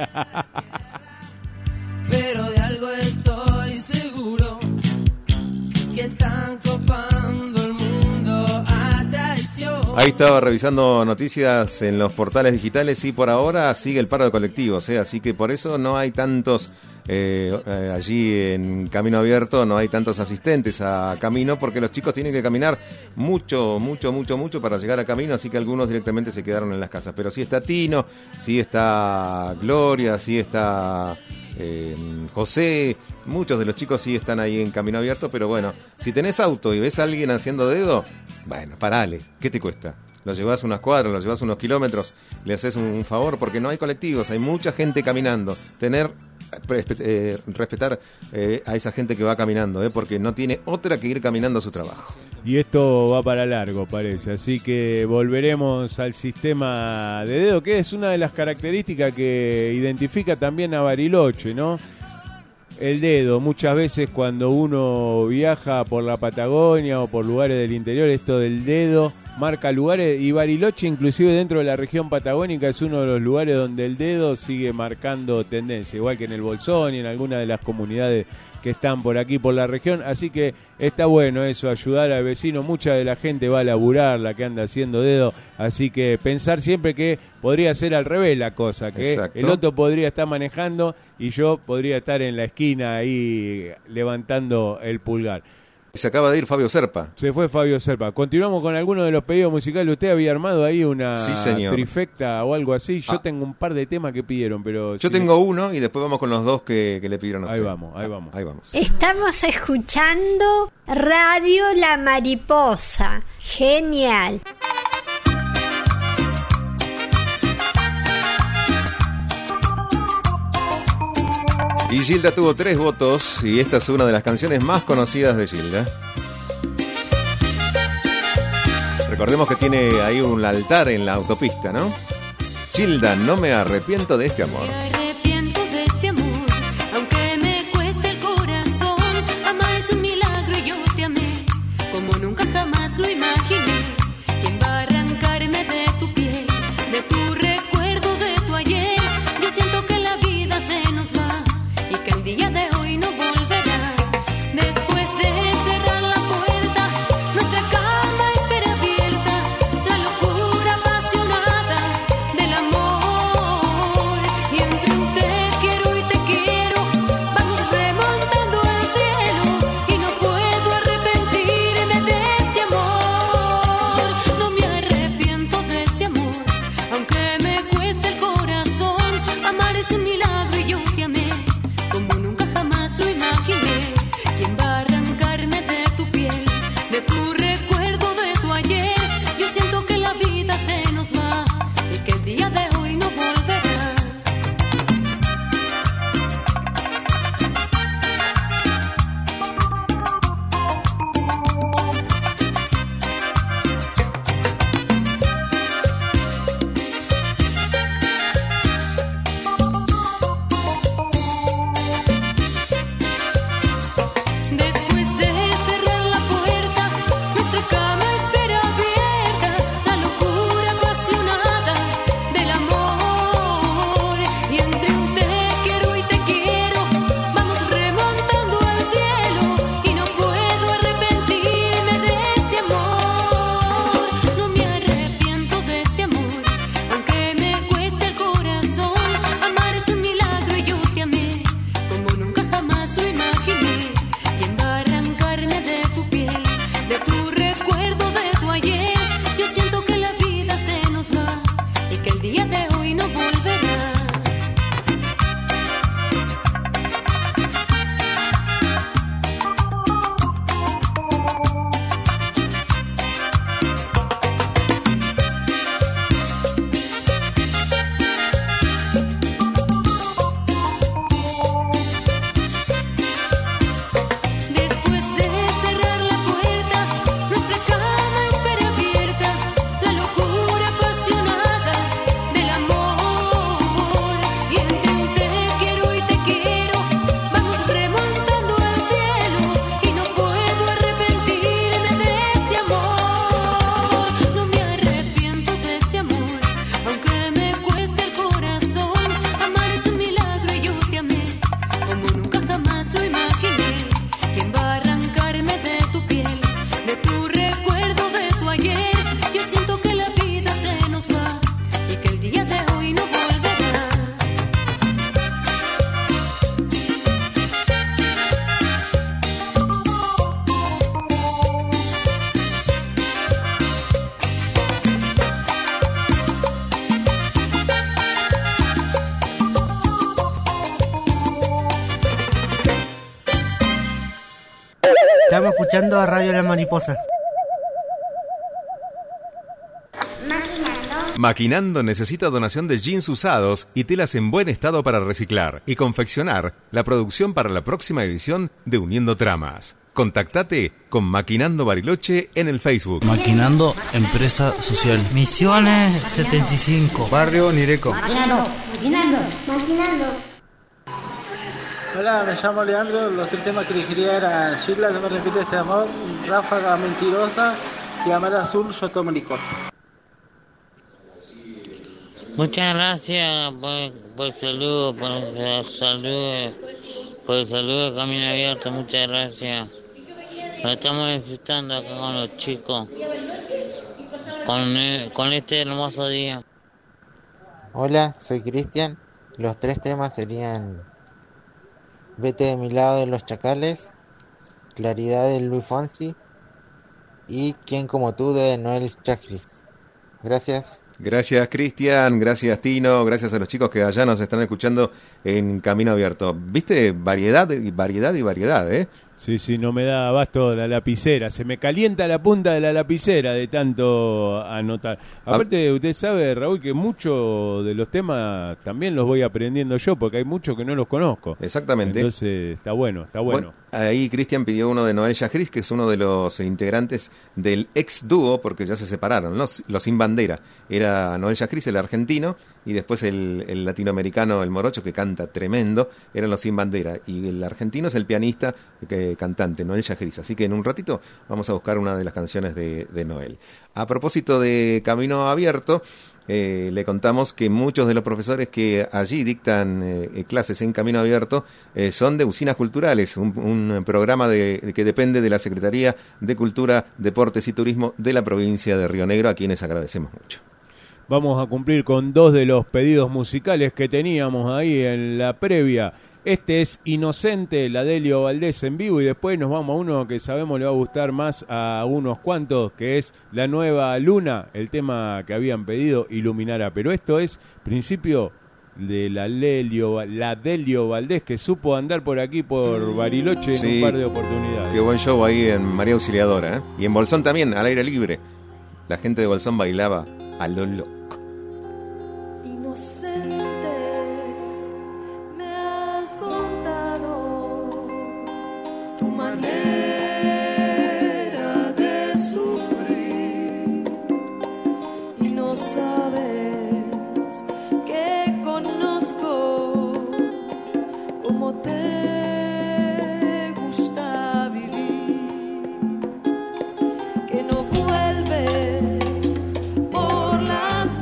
Pero de algo estoy seguro, que están copando el mundo a traición. Ahí estaba revisando noticias en los portales digitales y por ahora sigue el paro de colectivos, ¿eh? Así que por eso no hay tantos, eh, eh, allí en Camino Abierto, no hay tantos asistentes a Camino, porque los chicos tienen que caminar mucho, mucho, mucho, mucho para llegar a Camino, así que algunos directamente se quedaron en las casas. Pero sí está Tino, sí está Gloria, sí está... Eh, José, muchos de los chicos sí están ahí en Camino Abierto, pero bueno, si tenés auto y ves a alguien haciendo dedo, bueno, parale, ¿qué te cuesta? Lo llevas unas cuadras, lo llevas unos kilómetros, le haces un, un favor, porque no hay colectivos, hay mucha gente caminando. Tener, eh, respetar eh, a esa gente que va caminando, eh, porque no tiene otra que ir caminando a su trabajo. Y esto va para largo, parece, así que volveremos al sistema de dedo, que es una de las características que identifica también a Bariloche, ¿no? El dedo, muchas veces cuando uno viaja por la Patagonia o por lugares del interior, esto del dedo marca lugares, y Bariloche inclusive dentro de la región patagónica es uno de los lugares donde el dedo sigue marcando tendencia, igual que en el Bolsón y en algunas de las comunidades que están por aquí, por la región, así que está bueno eso, ayudar al vecino. Mucha de la gente va a laburar, la que anda haciendo dedo, así que pensar siempre que podría ser al revés la cosa, que Exacto. el otro podría estar manejando y yo podría estar en la esquina ahí levantando el pulgar. Se acaba de ir Fabio Serpa. Se fue Fabio Serpa. Continuamos con algunos de los pedidos musicales. Usted había armado ahí una Sí, señor. trifecta o algo así. Yo Ah. tengo un par de temas que pidieron, pero... Yo si tengo no- uno y después vamos con los dos que, que le pidieron a Ahí usted. vamos, ahí vamos. Ahí vamos. Estamos escuchando Radio La Mariposa. Genial. Y Gilda tuvo tres votos y esta es una de las canciones más conocidas de Gilda. Recordemos que tiene ahí un altar en la autopista, ¿no? Gilda, no me arrepiento de este amor. Me arrepiento de este amor, aunque me cueste el corazón. Amar es un milagro y yo te amé, como nunca jamás lo imaginé. ¿Quién va a arrancarme de tu piel, de tu recuerdo, de tu ayer? Yo siento que la vida se nos va y que el día de hoy no volverá. Después de cerrar la puerta, nuestra cama espera abierta, la locura apasionada del amor. Y entre un te quiero y te quiero, vamos remontando al cielo, y no puedo arrepentirme de este amor. No me arrepiento de este amor, aunque me cueste el corazón. Amar es un milagro y yo te amé, como nunca jamás lo imaginé. ¿Quién va a arrancarme de tu piel, de tu recuerdo, de tu ayer? Yo siento que la vida se nos va y que el día de hoy no volverá. Después de cerrar la puerta, nuestra cama espera abierta, la locura apasionada del amor. Y entre un te quiero y te quiero, vamos remontando al cielo, y no puedo arrepentirme de este amor. No me arrepiento de este amor, aunque me cueste el corazón. Amar es un milagro y yo te amé, como nunca jamás lo imaginé. ¿Quién va a arrancarme de tu piel, de tu recuerdo, de tu ayer? Yo siento que la vida se nos va y que el día de hoy no volverá. Después de cerrar la puerta, nuestra cama espera abierta, la locura apasionada del amor. Y entre un te quiero y te quiero, vamos remontando al cielo, y no puedo arrepentirme de este amor. No me arrepiento de este amor, aunque me cueste el corazón. Amar es un milagro y yo te amé, como nunca jamás lo imaginé. ¿Quién va a arrancarme de tu piel, de tu recuerdo, de tu ayer? Yo siento que la vida se nos va y que el día de hoy no volverá. Estamos escuchando a Radio La Mariposa. Maquinando necesita donación de jeans usados y telas en buen estado para reciclar y confeccionar la producción para la próxima edición de Uniendo Tramas. Contactate con Maquinando Bariloche en el Facebook. Maquinando Empresa Social. Misiones setenta y cinco. Barrio Nireco. Maquinando, maquinando, maquinando. Hola, me llamo Leandro. Los tres temas que elegiría eran Sheila, no me repite este amor, Ráfaga Mentirosa Clamar azul, yo tomo licor. Muchas gracias por, por el saludo, por el saludo, por el saludo de Camino Abierto, muchas gracias. Lo estamos disfrutando acá con los chicos, con, con este hermoso día. Hola, soy Cristian. Los tres temas serían Vete de mi lado de los Chacales, Claridad de Luis Fonsi y Quién como tú de Noel Chacris. Gracias. Gracias, Cristian, gracias, Tino, gracias a los chicos que allá nos están escuchando en Camino Abierto. ¿Viste? Variedad y variedad y variedad, ¿eh? Sí, sí, no me da abasto la lapicera. Se me calienta la punta de la lapicera de tanto anotar. Aparte, usted sabe, Raúl, que muchos de los temas también los voy aprendiendo yo, porque hay muchos que no los conozco. Exactamente. Entonces, está bueno, está bueno. bueno ahí Cristian pidió uno de Noel Chacris, que es uno de los integrantes del ex dúo, porque ya se separaron, los, los Sin Bandera. Era Noel Chacris, el argentino, y después el, el latinoamericano, el morocho, que canta tremendo, eran los Sin Bandera. Y el argentino es el pianista que cantante, Noel Chacris. Así que en un ratito vamos a buscar una de las canciones de, de Noel. A propósito de Camino Abierto, eh, le contamos que muchos de los profesores que allí dictan eh, clases en Camino Abierto eh, son de Usinas Culturales, un, un programa de, de que depende de la Secretaría de Cultura, Deportes y Turismo de la provincia de Río Negro, a quienes agradecemos mucho. Vamos a cumplir con dos de los pedidos musicales que teníamos ahí en la previa. Este es Inocente, la Delio Valdés en vivo, y después nos vamos a uno que sabemos le va a gustar más a unos cuantos, que es La Nueva Luna, el tema que habían pedido, Iluminara. Pero esto es principio de la Delio, la Delio Valdés, que supo andar por aquí, por Bariloche, sí, en un par de oportunidades. Qué buen show ahí en María Auxiliadora, ¿eh? Y en Bolsón también, al aire libre. La gente de Bolsón bailaba a lo loco. Inocente, me has contado tu manera de sufrir y no sabes que conozco cómo te gusta vivir, que no vuelves por las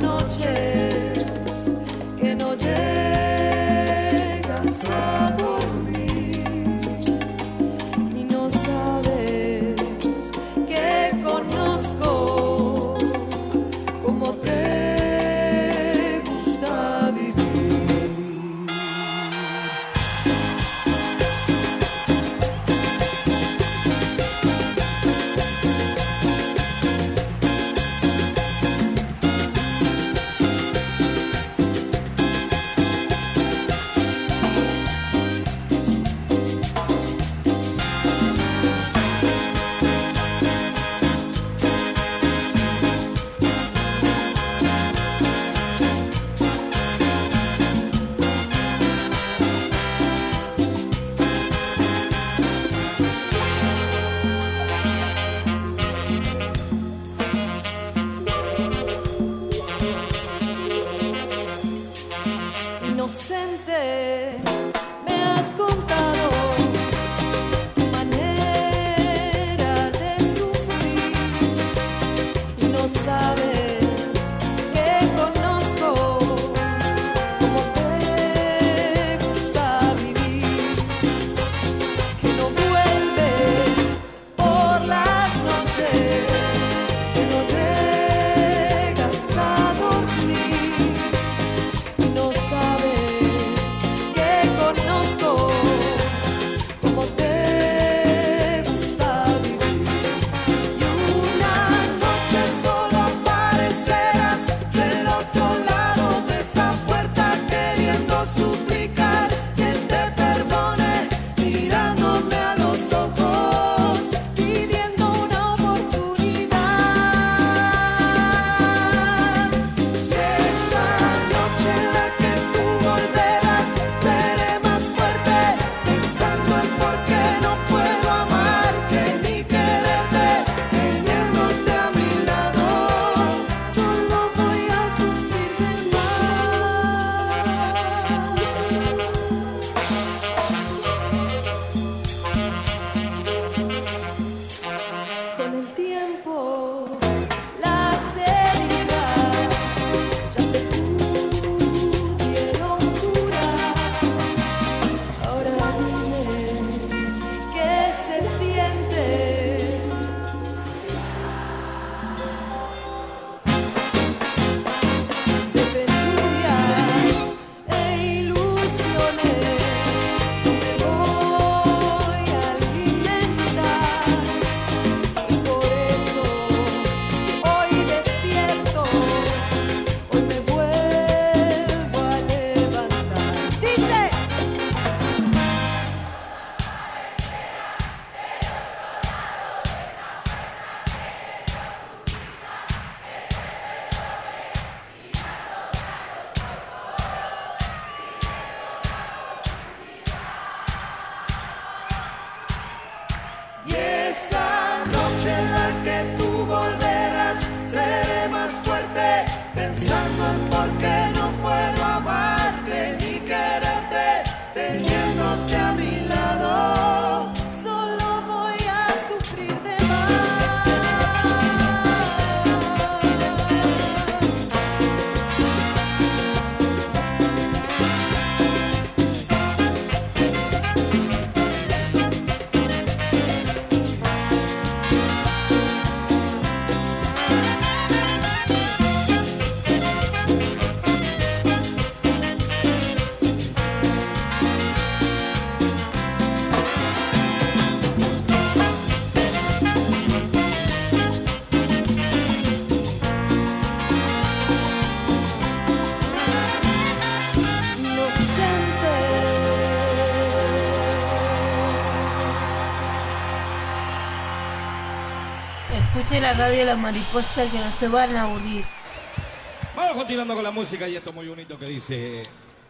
Escuche la radio La Mariposa que no se van a aburrir. Vamos continuando con la música y esto muy bonito que dice...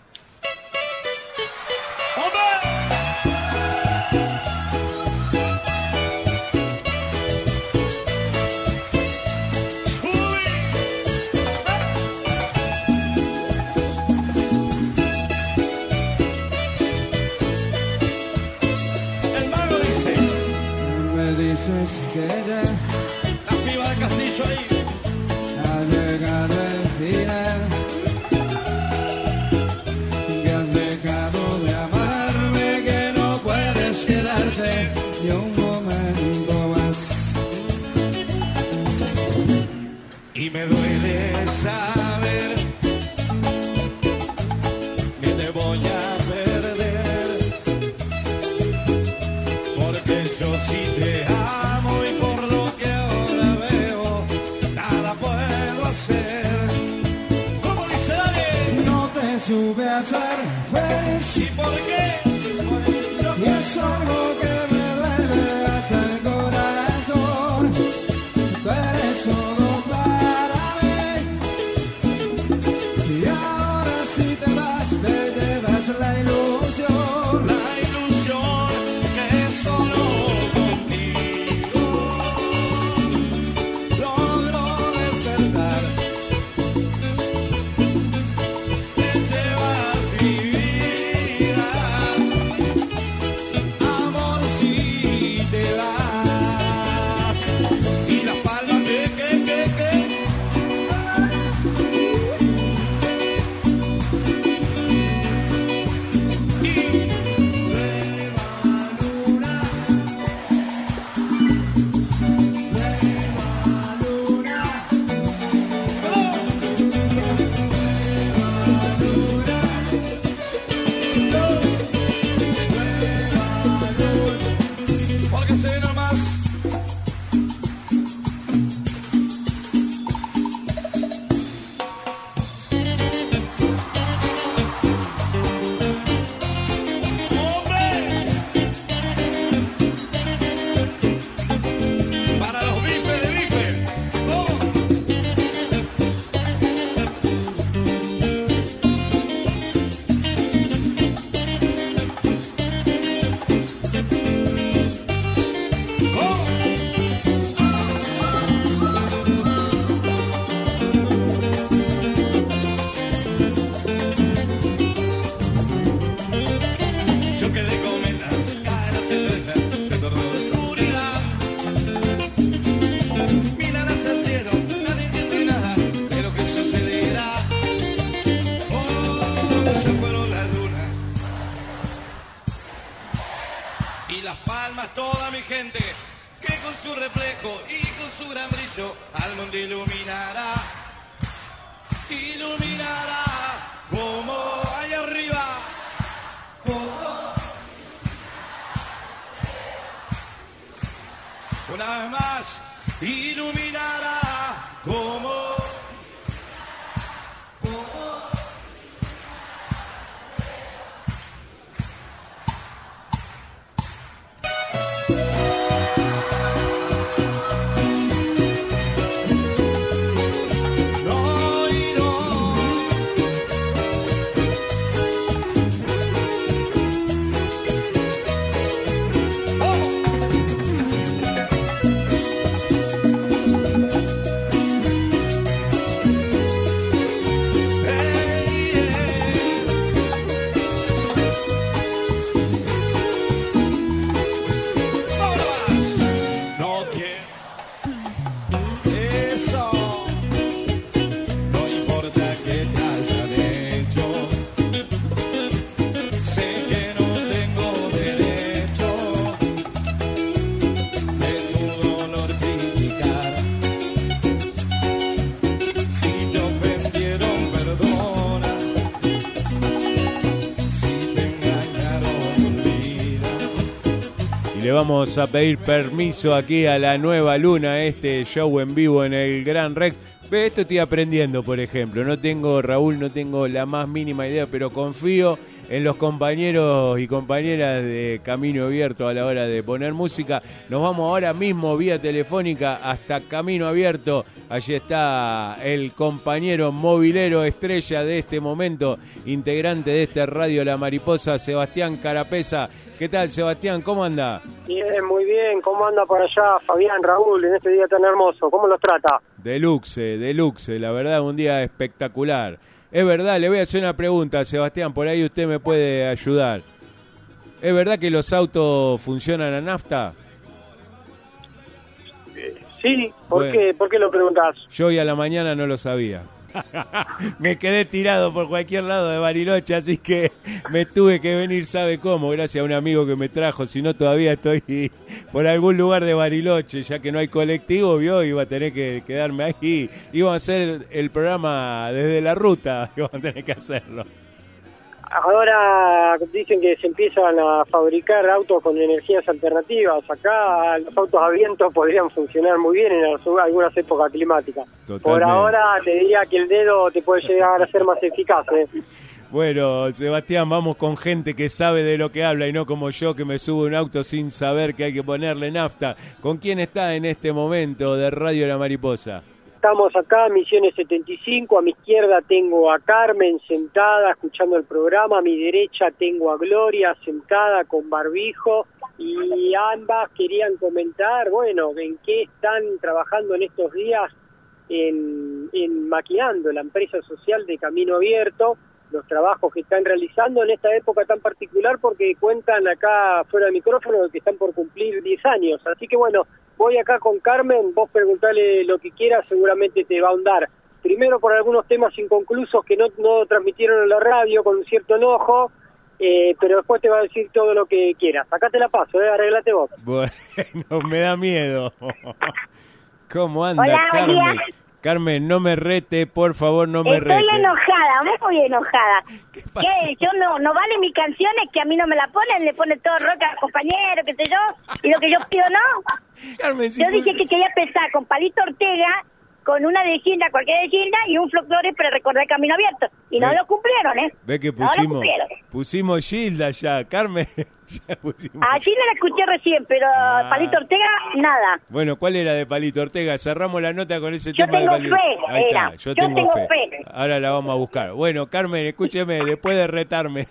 Dices que ya la piba de Castillo ahí ha llegado el final, que has dejado de amarme, que no puedes quedarte ni un momento más. Y me duele saber que te voy a perder, porque yo sí te amo y por lo que ahora veo nada puedo hacer. ¿Cómo dice Dani? No te sube a ser feliz. ¿Y por qué? Y es algo que me duele hasta el corazón. Tú eres todo para mí. Y ahora si te vas, te llevas la ilusión. La ilusión que es solo contigo logro despertar. Te llevas mi vida, amor, si te vas. Y la palma que, que, que, que porque se ve nomás. Para los bifes de bife. Oh. Yo quedé con metas, caen las estrellas, se tornó oscuridad. Miran hacia el cielo, nadie entiende nada de lo que sucederá. Oh, se fueron las lunas y las palmas, toda mi gente, que con su reflejo y con su gran brillo al mundo iluminará, iluminará como allá arriba. Una vez más, iluminará como... No, y no. No quiero eso, no importa que te hayan hecho, sé que no tengo derecho de tu dolor criticar. Si te ofendieron, perdona, si te engañaron, olvida. Y le vamos a pedir permiso aquí a la Nueva Luna, este show en vivo en el Gran Rex. Ve, esto estoy aprendiendo, por ejemplo. No tengo, Raúl, no tengo la más mínima idea, pero confío en los compañeros y compañeras de Camino Abierto a la hora de poner música. Nos vamos ahora mismo vía telefónica hasta Camino Abierto. Allí está el compañero movilero estrella de este momento, integrante de este Radio La Mariposa, Sebastián Carapesa. ¿Qué tal, Sebastián? ¿Cómo anda? Bien, muy bien. ¿Cómo anda por allá Fabián, Raúl, en este día tan hermoso? ¿Cómo los trata? Deluxe, deluxe. La verdad, un día espectacular. Es verdad, le voy a hacer una pregunta, Sebastián, por ahí usted me puede ayudar. ¿Es verdad que los autos funcionan a nafta? Sí, ¿por Bueno. qué? ¿Por qué lo preguntás? Yo hoy a la mañana no lo sabía. Me quedé tirado por cualquier lado de Bariloche, así que me tuve que venir, ¿sabe cómo? Gracias a un amigo que me trajo, si no todavía estoy por algún lugar de Bariloche, ya que no hay colectivo, vio, iba a tener que quedarme ahí. Iba a hacer el programa desde la ruta, iba a tener que hacerlo. Ahora dicen que se empiezan a fabricar autos con energías alternativas. Acá los autos a viento podrían funcionar muy bien en algunas épocas climáticas. Por Totalmente. ahora te diría que el dedo te puede llegar a ser más eficaz, ¿eh? Bueno, Sebastián, vamos con gente que sabe de lo que habla y no como yo que me subo a un auto sin saber que hay que ponerle nafta. ¿Con quién está en este momento de Radio La Mariposa? Estamos acá en Misiones setenta y cinco, a mi izquierda tengo a Carmen sentada escuchando el programa, a mi derecha tengo a Gloria sentada con barbijo y ambas querían comentar, bueno, en qué están trabajando en estos días en, en Maquinando, la empresa social de Camino Abierto, los trabajos que están realizando en esta época tan particular porque cuentan acá fuera del micrófono que están por cumplir diez años, así que bueno, voy acá con Carmen, vos preguntale lo que quieras, seguramente te va a ahondar. Primero por algunos temas inconclusos que no, no transmitieron en la radio con un cierto enojo, eh, pero después te va a decir todo lo que quieras. Acá te la paso, eh, arreglate vos. Bueno, me da miedo. ¿Cómo anda, Hola, Carmen? buen día. Carmen, no me rete, por favor, no me Estoy rete. enojada, muy enojada. ¿Qué? pasó? Yo no, no vale mis canciones, que a mí no me la ponen, le pone todo rock al compañero, qué sé yo, y lo que yo pido no. Carmen, si yo pu- dije que quería empezar con Palito Ortega, con una de Gilda, cualquiera de Gilda, y un folclore para recordar Camino Abierto. Y no Ve- lo cumplieron, ¿eh? Ve que No lo pusimos, cumplieron. pusimos Gilda ya, Carmen. Ya pusimos. A Gilda la escuché recién, pero Ah. Palito Ortega, nada. Bueno, ¿cuál era de Palito Ortega? Cerramos la nota con ese Yo tema tengo de Palito. fe, Ahí era. está, yo, Yo tengo, tengo fe. fe. Ahora la vamos a buscar. Bueno, Carmen, escúcheme, después de retarme.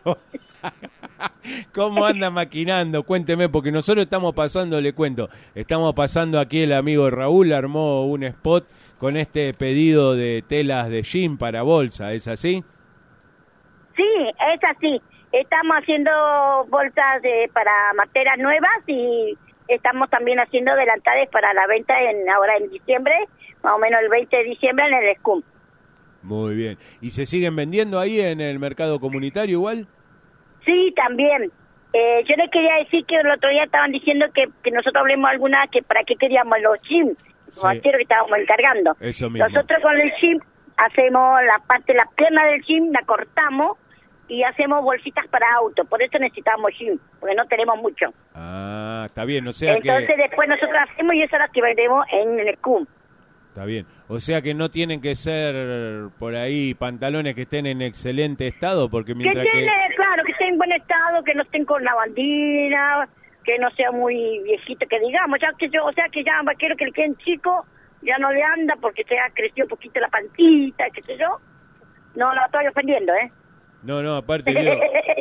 ¿Cómo anda maquinando? Cuénteme, porque nosotros estamos pasando, le cuento, estamos pasando aquí el amigo Raúl, armó un spot con este pedido de telas de jean para bolsa, ¿es así? Sí, es así. Estamos haciendo bolsas de, para materas nuevas y estamos también haciendo delantales para la venta en ahora en diciembre, más o menos el veinte de diciembre en el SCUM. Muy bien. ¿Y se siguen vendiendo ahí en el mercado comunitario igual? Sí, también. Eh, yo les quería decir que el otro día estaban diciendo que, que nosotros hablemos alguna que para qué queríamos los gym, los vaqueros que estábamos encargando. Eso mismo. Nosotros con el gym hacemos la parte, la pierna del gym, la cortamos y hacemos bolsitas para auto. Por eso necesitamos gym, porque no tenemos mucho. Ah, está bien, o sea Entonces que... después nosotros hacemos y eso es lo que vendemos en el SCUM. Está bien. O sea que no tienen que ser por ahí pantalones que estén en excelente estado, porque Que mientras que... tiene, claro, que esté en buen estado, que no estén con la bandina, que no sea muy viejito, que digamos, ya que yo, o sea que ya vaquero que le queden chico, ya no le anda porque se ha crecido un poquito la pancita, qué sé yo. No lo estoy ofendiendo, ¿eh? No, no, aparte yo...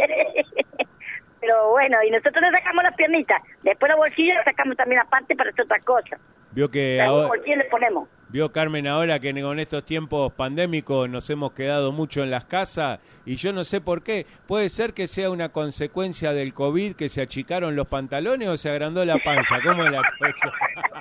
Pero bueno, y nosotros le sacamos las piernitas. Después los bolsillos le sacamos también aparte para hacer otra cosa. Vio que Los ahora... bolsillos le ponemos. Vio, Carmen, ahora que con estos tiempos pandémicos nos hemos quedado mucho en las casas y yo no sé por qué. ¿Puede ser que sea una consecuencia del COVID que se achicaron los pantalones o se agrandó la panza? ¿Cómo es la cosa?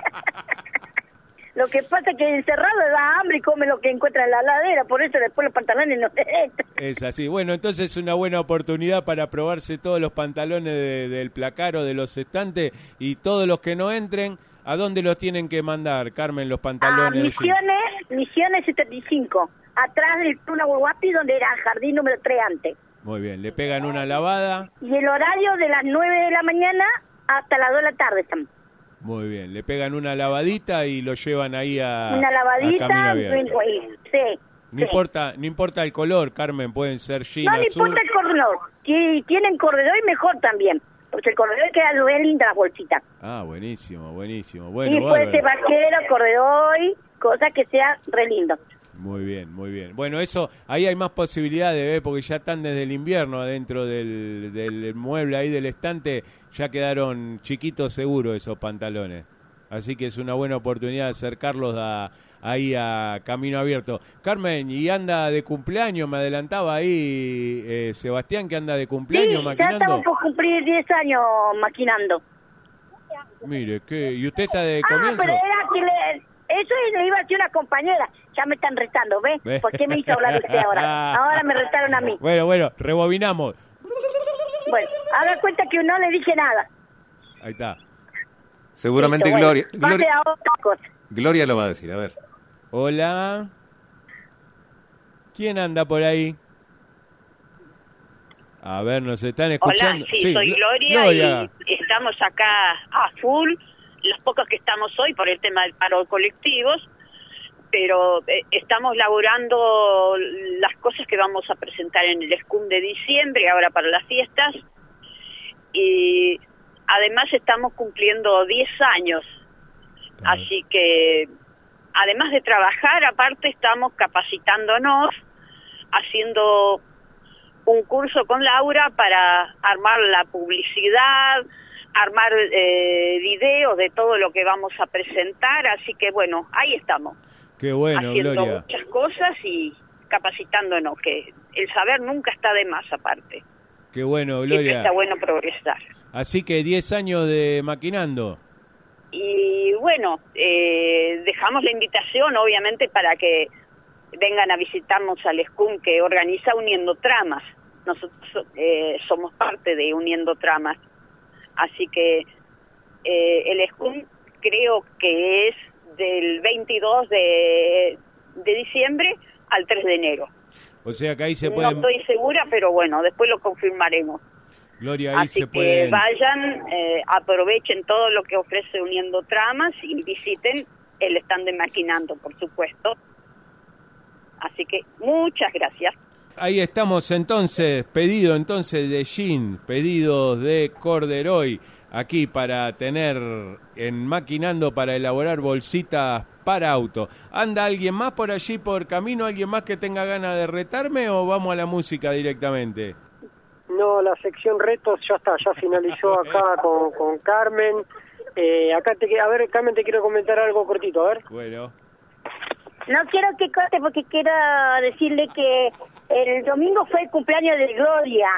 Lo que pasa es que encerrado le da hambre y come lo que encuentra en la heladera, por eso después los pantalones no se entran. Es así. Bueno, entonces es una buena oportunidad para probarse todos los pantalones de- del placar o de los estantes y todos los que no entren, ¿a dónde los tienen que mandar, Carmen, los A pantalones? de jean? Misiones, Misiones setenta y cinco, atrás del Tuna Huapi, donde era el jardín número tres antes. Muy bien, le pegan una lavada. Y el horario de las nueve de la mañana hasta las dos de la tarde estamos. Muy bien, le pegan una lavadita y lo llevan ahí a, Una a lavadita, Camino Abierto. y- sí. No sí. importa, no importa el color, Carmen, pueden ser jean No, no azul. importa el color, horno. Si tienen corredor, mejor también. Porque el corredor queda bien linda las bolsitas. Ah, buenísimo, buenísimo. Bueno, y puede ser bárbaro. vaquero, corredor, cosa que sea re lindo. Muy bien, muy bien. Bueno, eso, ahí hay más posibilidades, ¿ves? Porque ya están desde el invierno adentro del, del mueble ahí del estante, ya quedaron chiquitos seguros esos pantalones. Así que es una buena oportunidad de acercarlos a, ahí a Camino Abierto. Carmen, y anda de cumpleaños, me adelantaba ahí eh, Sebastián, que anda de cumpleaños Sí, maquinando. ya estamos por cumplir diez años maquinando. Mire, ¿qué? ¿Y usted está de Ah, comienzo? pero era que le... Eso le iba a decir una compañera. Ya me están retando, ¿ves? ¿Ve? ¿Por qué me hizo hablar usted ahora? Ahora me retaron a mí. Bueno, bueno, rebobinamos. Bueno, haga cuenta que no le dije nada. Ahí está. Seguramente Listo, Gloria, bueno, pase Gloria, a otra cosa. Gloria lo va a decir, a ver. Hola. ¿Quién anda por ahí? A ver, nos están escuchando. Hola, sí, soy Glo- Gloria, Gloria. y estamos acá a full, los pocos que estamos hoy por el tema del paro de colectivos, pero eh, estamos laburando las cosas que vamos a presentar en el SCUM de diciembre, ahora para las fiestas, y además estamos cumpliendo diez años, así que además de trabajar, aparte estamos capacitándonos, haciendo un curso con Laura para armar la publicidad, armar eh, videos de todo lo que vamos a presentar, así que bueno, ahí estamos, Qué bueno, haciendo Gloria. muchas cosas y capacitándonos, que el saber nunca está de más aparte, Qué bueno, siempre Gloria. está bueno progresar. Así que diez años de maquinando. Y bueno, eh, dejamos la invitación obviamente para que vengan a visitarnos al SCUM que organiza Uniendo Tramas. Nosotros eh, somos parte de Uniendo Tramas, así que eh, el SCUM creo que es del veintidós de, de diciembre al tres de enero. O sea que ahí se No pueden... estoy segura, pero bueno, después lo confirmaremos. Gloria, ahí Así se que pueden... vayan, eh, aprovechen todo lo que ofrece Uniendo Tramas y visiten el stand de Maquinando, por supuesto. Así que muchas gracias. Ahí estamos entonces, pedido entonces de Gin, pedidos de Corderoy, aquí para tener en Maquinando para elaborar bolsitas para auto. ¿Anda alguien más por allí por camino? ¿Alguien más que tenga ganas de retarme o vamos a la música directamente? No, la sección retos ya está, ya finalizó acá con, con Carmen. Eh, acá te, a ver, Carmen, te quiero comentar algo cortito, a ver. Bueno. No quiero que corte porque quiero decirle que el domingo fue el cumpleaños de Gloria.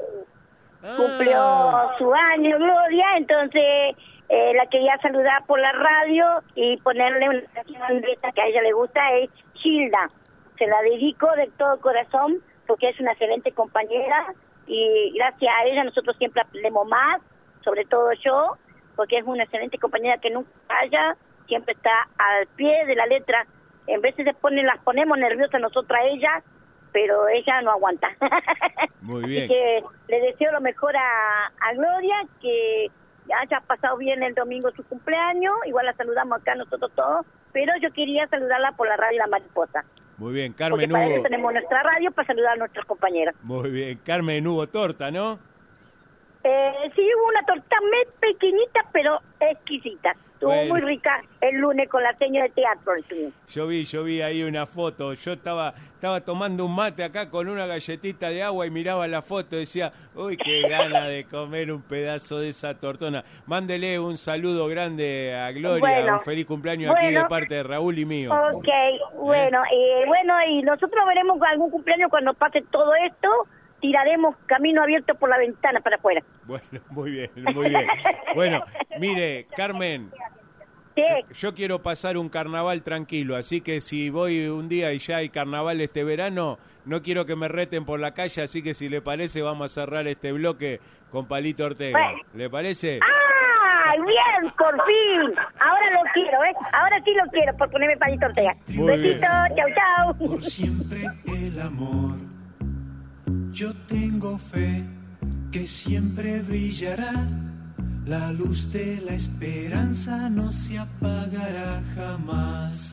Cumplió su año Gloria, entonces eh, la quería saludar por la radio y ponerle una canción de esta que a ella le gusta, es Gilda. Se la dedico de todo corazón porque es una excelente compañera y gracias a ella nosotros siempre aprendemos más, sobre todo yo, porque es una excelente compañera que nunca falla, siempre está al pie de la letra. En veces se pone, las ponemos nerviosas nosotras a ella, pero ella no aguanta. Muy bien. Así que le deseo lo mejor a, a Gloria, que haya pasado bien el domingo su cumpleaños, igual la saludamos acá nosotros todos, pero yo quería saludarla por la radio La Mariposa. Muy bien, Porque Carmen para eso Hugo. tenemos nuestra radio para saludar a nuestras compañeras. Muy bien, Carmen Hugo torta, ¿no? Eh, sí, hubo una torta muy pequeñita, pero exquisita. Estuvo Bueno. muy rica el lunes con la seña de teatro. estuvimos. Yo vi, yo vi ahí una foto. Yo estaba estaba tomando un mate acá con una galletita de agua y miraba la foto y decía, uy, qué gana de comer un pedazo de esa tortona. Mándele un saludo grande a Gloria, Bueno, un feliz cumpleaños aquí bueno. de parte de Raúl y mío. Ok, bueno, eh, bueno, y nosotros veremos algún cumpleaños cuando pase todo esto, tiraremos camino abierto por la ventana para afuera. Bueno, muy bien, muy bien. Bueno, mire, Carmen, Sí. yo quiero pasar un carnaval tranquilo, así que si voy un día y ya hay carnaval este verano, no quiero que me reten por la calle, así que si le parece vamos a cerrar este bloque con Palito Ortega. Bueno. ¿Le parece? ¡Ay, bien, por fin! Ahora lo quiero, ¿eh? Ahora sí lo quiero por ponerme Palito Ortega. Muy Besito, bien. chau, chau. Por siempre el amor. Yo tengo fe que siempre brillará. La luz de la esperanza no se apagará jamás.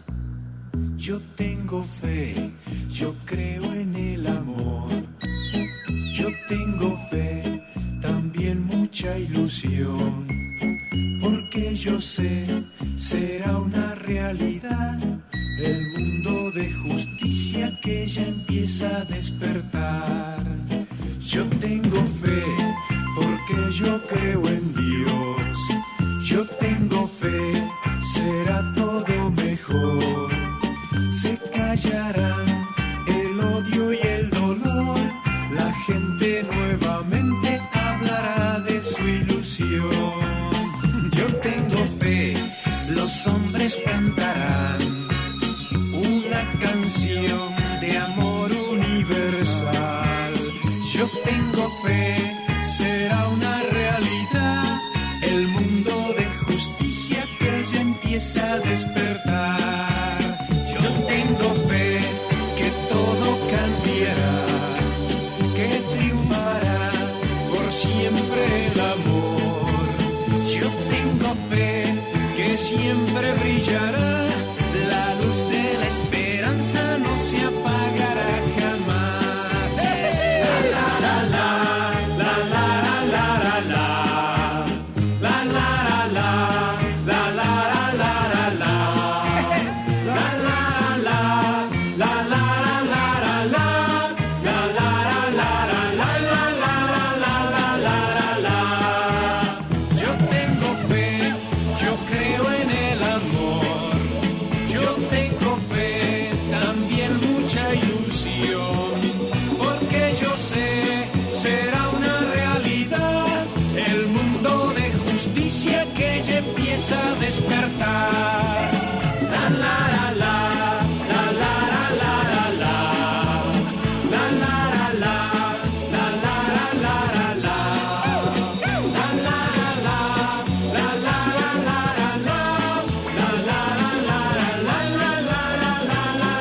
Yo tengo fe, yo creo en el amor. Yo Yo tengo fe, también mucha ilusión, porque yo sé, será una realidad el mundo de justicia que ya empieza a despertar. Yo tengo fe, porque yo creo en Dios. Yo tengo fe, será todo mejor. Se callarán el odio y el dolor. La gente nuevamente hablará de su ilusión. Yo tengo fe, los hombres cantarán una canción de amor universal. Yo tengo fe, será una realidad el mundo de justicia que ya empieza a despertar. Yo tengo fe que todo cambiará, que triunfará por siempre el amor. Yo tengo fe que siempre brillará, la luz de la esperanza no se apagará jamás. La la la la, la la la la la, la la la la, la la la la la, la la la, la la la la la, la la la la la la. Yo tengo fe, yo creo en el amor. Yo tengo fe, también mucha ilusión, porque yo sé, será una realidad el mundo de justicia que ya empieza a despertar. La la la la, la la la la la, la la la la, la la la la la, la la la, la la la la la, la la la la la.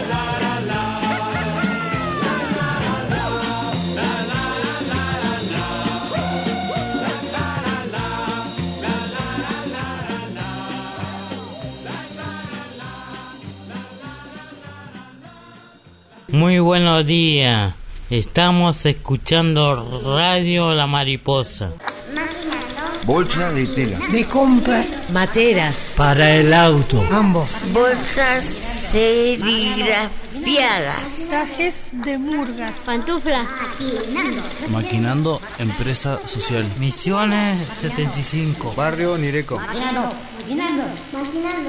Muy buenos días. Estamos escuchando Radio La Mariposa. Bolsa de tela. De compras. Materas. Para el auto. Ambos. Bolsas serigrafiadas. Trajes de murgas. Pantuflas. Maquinando. Maquinando Empresa Social. Misiones setenta y cinco. Barrio Nireco. Maquinando. Maquinando. Maquinando.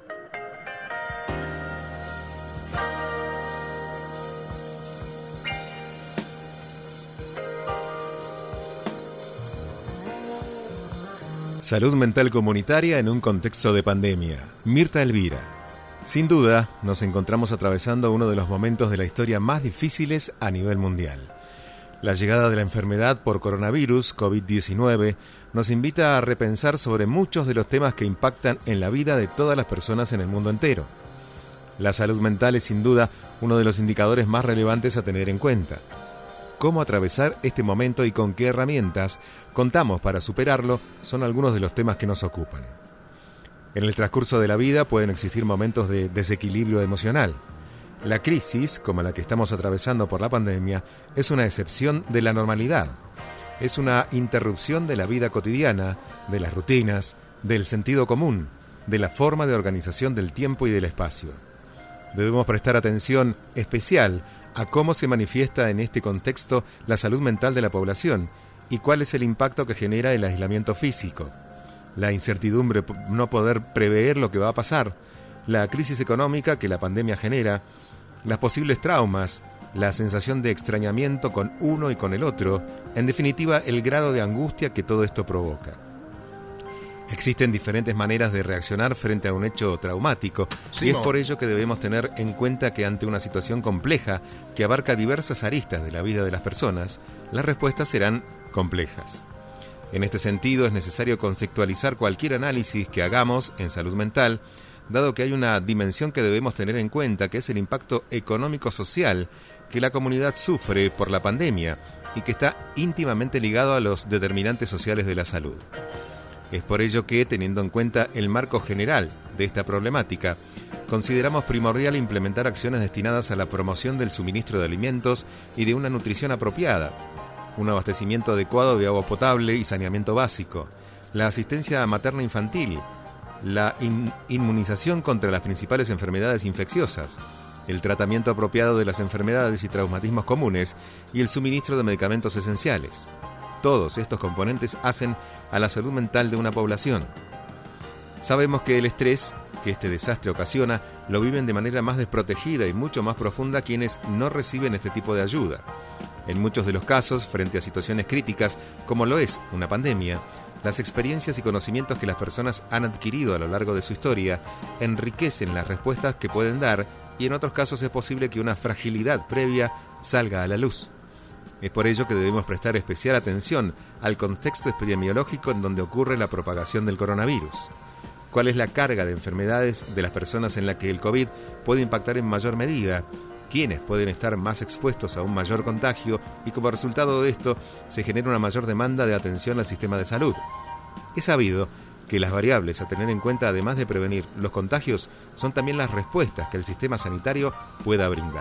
Salud mental comunitaria en un contexto de pandemia. Mirta Elvira. Sin duda, nos encontramos atravesando uno de los momentos de la historia más difíciles a nivel mundial. La llegada de la enfermedad por coronavirus, COVID diecinueve, nos invita a repensar sobre muchos de los temas que impactan en la vida de todas las personas en el mundo entero. La salud mental es sin duda uno de los indicadores más relevantes a tener en cuenta. Cómo atravesar este momento y con qué herramientas contamos para superarlo son algunos de los temas que nos ocupan. En el transcurso de la vida pueden existir momentos de desequilibrio emocional. La crisis, como la que estamos atravesando por la pandemia, es una excepción de la normalidad. Es una interrupción de la vida cotidiana, de las rutinas, del sentido común, de la forma de organización del tiempo y del espacio. Debemos prestar atención especial a cómo se manifiesta en este contexto la salud mental de la población y cuál es el impacto que genera el aislamiento físico, la incertidumbre por no poder prever lo que va a pasar, la crisis económica que la pandemia genera, los posibles traumas, la sensación de extrañamiento con uno y con el otro, en definitiva el grado de angustia que todo esto provoca. Existen diferentes maneras de reaccionar frente a un hecho traumático, sí, y es por ello que debemos tener en cuenta que ante una situación compleja que abarca diversas aristas de la vida de las personas, las respuestas serán complejas. En este sentido, es necesario conceptualizar cualquier análisis que hagamos en salud mental, dado que hay una dimensión que debemos tener en cuenta, que es el impacto económico-social que la comunidad sufre por la pandemia y que está íntimamente ligado a los determinantes sociales de la salud. Es por ello que, teniendo en cuenta el marco general de esta problemática, consideramos primordial implementar acciones destinadas a la promoción del suministro de alimentos y de una nutrición apropiada, un abastecimiento adecuado de agua potable y saneamiento básico, la asistencia materno-infantil, la in- inmunización contra las principales enfermedades infecciosas, el tratamiento apropiado de las enfermedades y traumatismos comunes y el suministro de medicamentos esenciales. Todos estos componentes hacen a la salud mental de una población. Sabemos que el estrés que este desastre ocasiona lo viven de manera más desprotegida y mucho más profunda quienes no reciben este tipo de ayuda. En muchos de los casos, frente a situaciones críticas, como lo es una pandemia, las experiencias y conocimientos que las personas han adquirido a lo largo de su historia enriquecen las respuestas que pueden dar, y en otros casos es posible que una fragilidad previa salga a la luz. Es por ello que debemos prestar especial atención al contexto epidemiológico en donde ocurre la propagación del coronavirus. ¿Cuál es la carga de enfermedades de las personas en la que el COVID puede impactar en mayor medida? ¿Quiénes pueden estar más expuestos a un mayor contagio? Y como resultado de esto, se genera una mayor demanda de atención al sistema de salud. Es sabido que las variables a tener en cuenta, además de prevenir los contagios, son también las respuestas que el sistema sanitario pueda brindar.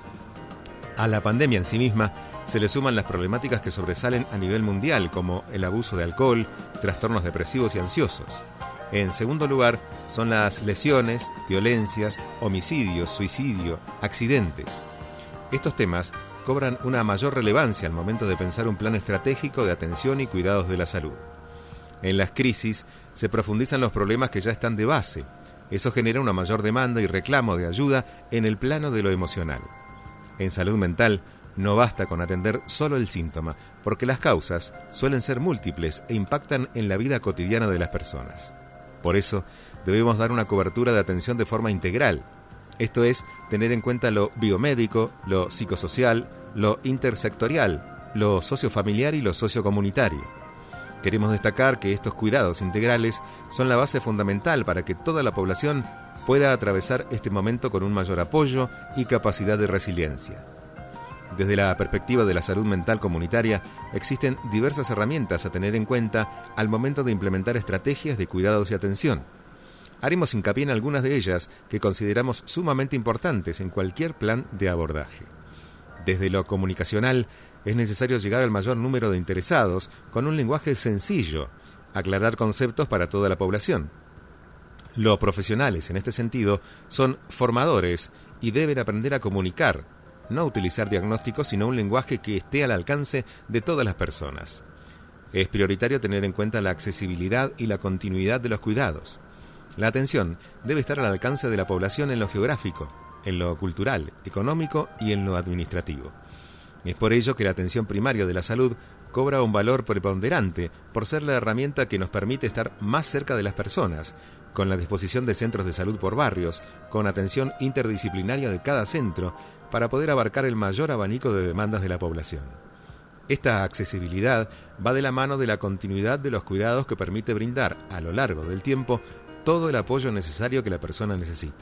A la pandemia en sí misma se le suman las problemáticas que sobresalen a nivel mundial, como el abuso de alcohol, trastornos depresivos y ansiosos. En segundo lugar, son las lesiones, violencias, homicidios, suicidio, accidentes. Estos temas cobran una mayor relevancia al momento de pensar un plan estratégico de atención y cuidados de la salud. En las crisis se profundizan los problemas que ya están de base. Eso genera una mayor demanda y reclamo de ayuda en el plano de lo emocional. En salud mental, no basta con atender solo el síntoma, porque las causas suelen ser múltiples e impactan en la vida cotidiana de las personas. Por eso, debemos dar una cobertura de atención de forma integral. Esto es, tener en cuenta lo biomédico, lo psicosocial, lo intersectorial, lo sociofamiliar y lo sociocomunitario. Queremos destacar que estos cuidados integrales son la base fundamental para que toda la población pueda atravesar este momento con un mayor apoyo y capacidad de resiliencia. Desde la perspectiva de la salud mental comunitaria, existen diversas herramientas a tener en cuenta al momento de implementar estrategias de cuidados y atención. Haremos hincapié en algunas de ellas que consideramos sumamente importantes en cualquier plan de abordaje. Desde lo comunicacional, es necesario llegar al mayor número de interesados con un lenguaje sencillo, aclarar conceptos para toda la población. Los profesionales, en este sentido, son formadores y deben aprender a comunicar, no utilizar diagnósticos, sino un lenguaje que esté al alcance de todas las personas. Es prioritario tener en cuenta la accesibilidad y la continuidad de los cuidados. La atención debe estar al alcance de la población en lo geográfico, en lo cultural, económico y en lo administrativo. Es por ello que la atención primaria de la salud cobra un valor preponderante por ser la herramienta que nos permite estar más cerca de las personas, con la disposición de centros de salud por barrios, con atención interdisciplinaria de cada centro, para poder abarcar el mayor abanico de demandas de la población. Esta accesibilidad va de la mano de la continuidad de los cuidados que permite brindar, a lo largo del tiempo, todo el apoyo necesario que la persona necesita.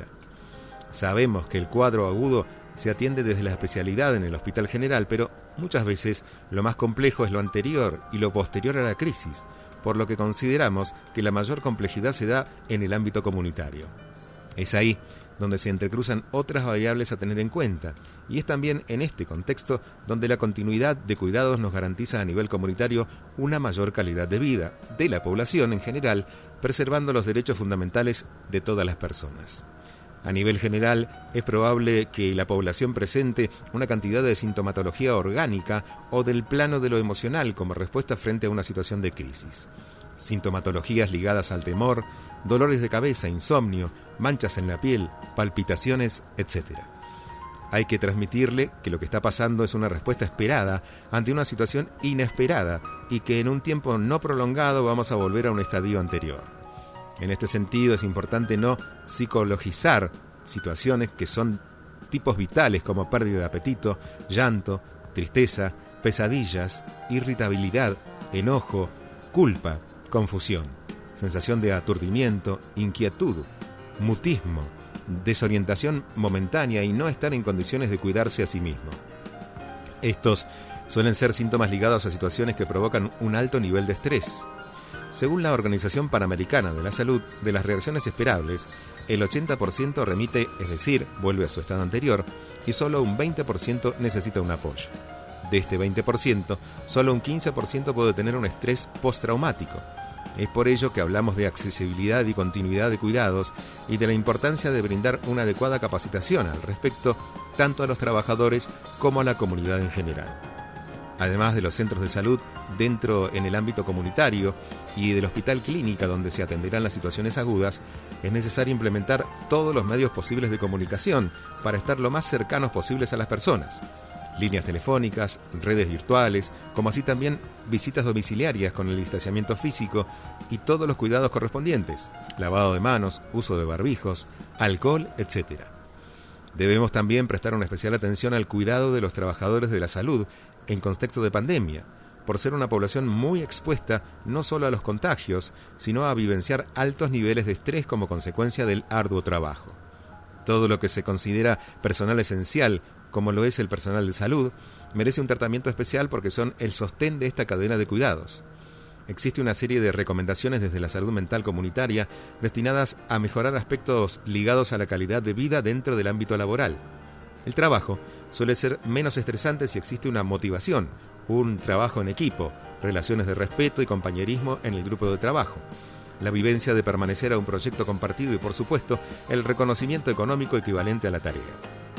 Sabemos que el cuadro agudo se atiende desde la especialidad en el Hospital General, pero muchas veces lo más complejo es lo anterior y lo posterior a la crisis, por lo que consideramos que la mayor complejidad se da en el ámbito comunitario. Es ahí donde se entrecruzan otras variables a tener en cuenta, y es también en este contexto donde la continuidad de cuidados nos garantiza a nivel comunitario una mayor calidad de vida de la población en general, preservando los derechos fundamentales de todas las personas. A nivel general, es probable que la población presente una cantidad de sintomatología orgánica o del plano de lo emocional como respuesta frente a una situación de crisis. Sintomatologías ligadas al temor, dolores de cabeza, insomnio, manchas en la piel, palpitaciones, etcétera. Hay que transmitirle que lo que está pasando es una respuesta esperada ante una situación inesperada y que en un tiempo no prolongado vamos a volver a un estadio anterior. En este sentido es importante no psicologizar situaciones que son tipos vitales como pérdida de apetito, llanto, tristeza, pesadillas, irritabilidad, enojo, culpa, confusión, sensación de aturdimiento, inquietud, mutismo, desorientación momentánea y no estar en condiciones de cuidarse a sí mismo. Estos suelen ser síntomas ligados a situaciones que provocan un alto nivel de estrés. Según la Organización Panamericana de la Salud, de las reacciones esperables, el ochenta por ciento remite, es decir, vuelve a su estado anterior, y solo un veinte por ciento necesita un apoyo. De este veinte por ciento, solo un quince por ciento puede tener un estrés postraumático. Es por ello que hablamos de accesibilidad y continuidad de cuidados y de la importancia de brindar una adecuada capacitación al respecto tanto a los trabajadores como a la comunidad en general. Además de los centros de salud dentro en el ámbito comunitario y del hospital clínica donde se atenderán las situaciones agudas, es necesario implementar todos los medios posibles de comunicación para estar lo más cercanos posibles a las personas. Líneas telefónicas, redes virtuales, como así también visitas domiciliarias con el distanciamiento físico y todos los cuidados correspondientes, lavado de manos, uso de barbijos, alcohol, etcétera. Debemos también prestar una especial atención al cuidado de los trabajadores de la salud en contexto de pandemia, por ser una población muy expuesta no solo a los contagios, sino a vivenciar altos niveles de estrés como consecuencia del arduo trabajo. Todo lo que se considera personal esencial, como lo es el personal de salud, merece un tratamiento especial porque son el sostén de esta cadena de cuidados. Existe una serie de recomendaciones desde la salud mental comunitaria destinadas a mejorar aspectos ligados a la calidad de vida dentro del ámbito laboral. El trabajo suele ser menos estresante si existe una motivación, un trabajo en equipo, relaciones de respeto y compañerismo en el grupo de trabajo, la vivencia de permanecer a un proyecto compartido y, por supuesto, el reconocimiento económico equivalente a la tarea.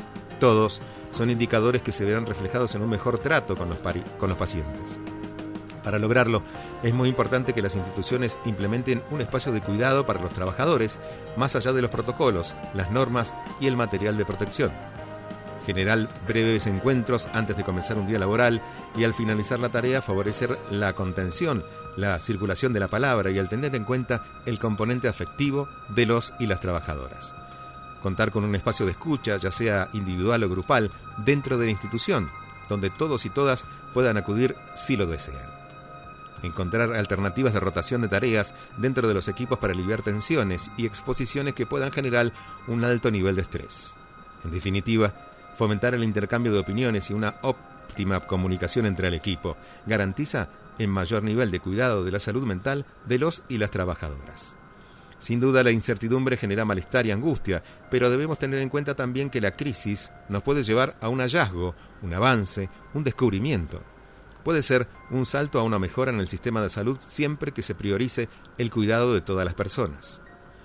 Todos son indicadores que se verán reflejados en un mejor trato con los, pari- con los pacientes. Para lograrlo, es muy importante que las instituciones implementen un espacio de cuidado para los trabajadores, más allá de los protocolos, las normas y el material de protección. Generar breves encuentros antes de comenzar un día laboral y al finalizar la tarea favorecer la contención, la circulación de la palabra y al tener en cuenta el componente afectivo de los y las trabajadoras. Contar con un espacio de escucha, ya sea individual o grupal, dentro de la institución, donde todos y todas puedan acudir si lo desean. Encontrar alternativas de rotación de tareas dentro de los equipos para aliviar tensiones y exposiciones que puedan generar un alto nivel de estrés. En definitiva, fomentar el intercambio de opiniones y una óptima comunicación entre el equipo garantiza el mayor nivel de cuidado de la salud mental de los y las trabajadoras. Sin duda la incertidumbre genera malestar y angustia, pero debemos tener en cuenta también que la crisis nos puede llevar a un hallazgo, un avance, un descubrimiento. Puede ser un salto a una mejora en el sistema de salud siempre que se priorice el cuidado de todas las personas.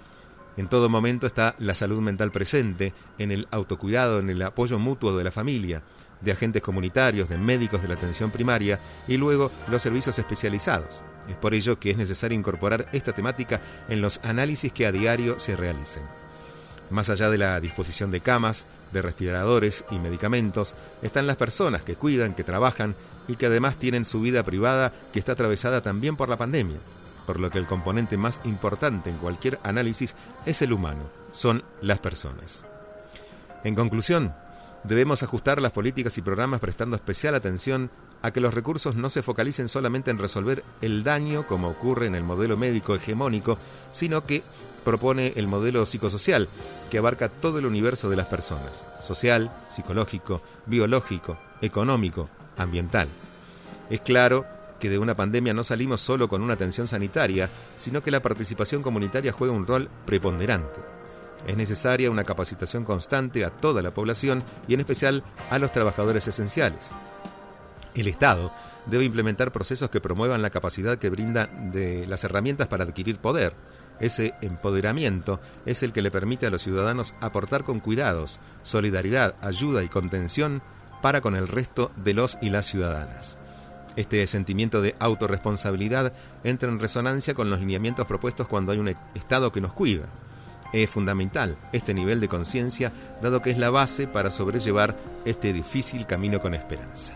En todo momento está la salud mental presente, en el autocuidado, en el apoyo mutuo de la familia, de agentes comunitarios, de médicos de la atención primaria y luego los servicios especializados. Es por ello que es necesario incorporar esta temática en los análisis que a diario se realicen. Más allá de la disposición de camas, de respiradores y medicamentos, están las personas que cuidan, que trabajan y que además tienen su vida privada que está atravesada también por la pandemia, por lo que el componente más importante en cualquier análisis es el humano, son las personas. En conclusión, debemos ajustar las políticas y programas prestando especial atención a que los recursos no se focalicen solamente en resolver el daño, como ocurre en el modelo médico hegemónico, sino que propone el modelo psicosocial, que abarca todo el universo de las personas, social, psicológico, biológico, económico, ambiental. Es claro que de una pandemia no salimos solo con una atención sanitaria, sino que la participación comunitaria juega un rol preponderante. Es necesaria una capacitación constante a toda la población y en especial a los trabajadores esenciales. El Estado debe implementar procesos que promuevan la capacidad que brinda de las herramientas para adquirir poder. Ese empoderamiento es el que le permite a los ciudadanos aportar con cuidados, solidaridad, ayuda y contención para con el resto de los y las ciudadanas. Este sentimiento de autorresponsabilidad entra en resonancia con los lineamientos propuestos cuando hay un Estado que nos cuida. Es fundamental este nivel de conciencia, dado que es la base para sobrellevar este difícil camino con esperanza.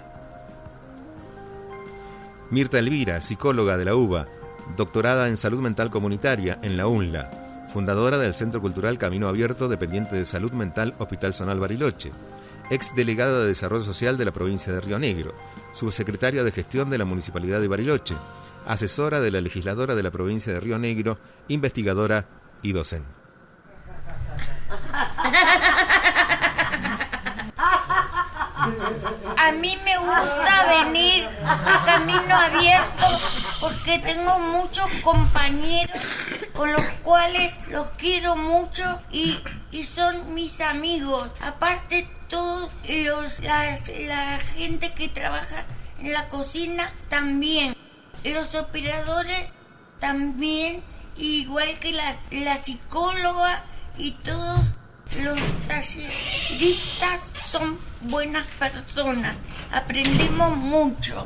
Mirta Elvira, psicóloga de la U B A, doctorada en Salud Mental Comunitaria en la U N L A, fundadora del Centro Cultural Camino Abierto, dependiente de Salud Mental Hospital Zonal Bariloche, ex delegada de Desarrollo Social de la provincia de Río Negro, subsecretaria de Gestión de la Municipalidad de Bariloche, asesora de la legisladora de la provincia de Río Negro, investigadora y docente. A mí me gusta venir a Camino Abierto porque tengo muchos compañeros con los cuales los quiero mucho y y son mis amigos. Aparte, todos los las, la gente que trabaja en la cocina también. Los operadores también, igual que la, la psicóloga y todos los talleristas son buenas personas. Aprendemos mucho.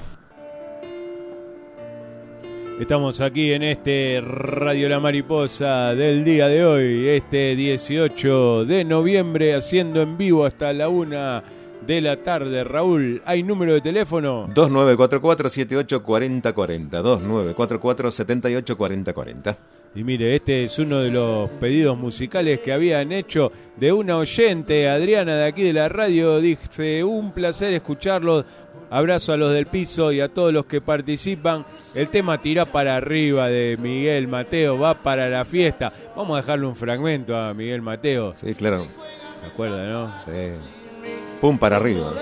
Estamos aquí en este Radio La Mariposa del día de hoy, este dieciocho de noviembre, haciendo en vivo hasta la una de la tarde. Raúl, ¿hay número de teléfono? dos nueve cuatro cuatro, siete ocho cuatro cero cuatro cero, dos nueve cuatro cuatro, siete ocho cuatro cero cuatro cero. Y mire, este es uno de los pedidos musicales que habían hecho de una oyente, Adriana, de aquí de la radio. Dice, un placer escucharlo. Abrazo a los del piso y a todos los que participan. El tema Tira para arriba de Miguel Mateo va para la fiesta. Vamos a dejarle un fragmento a Miguel Mateo. Sí, claro. ¿Se acuerda, no? Sí. Pum para arriba.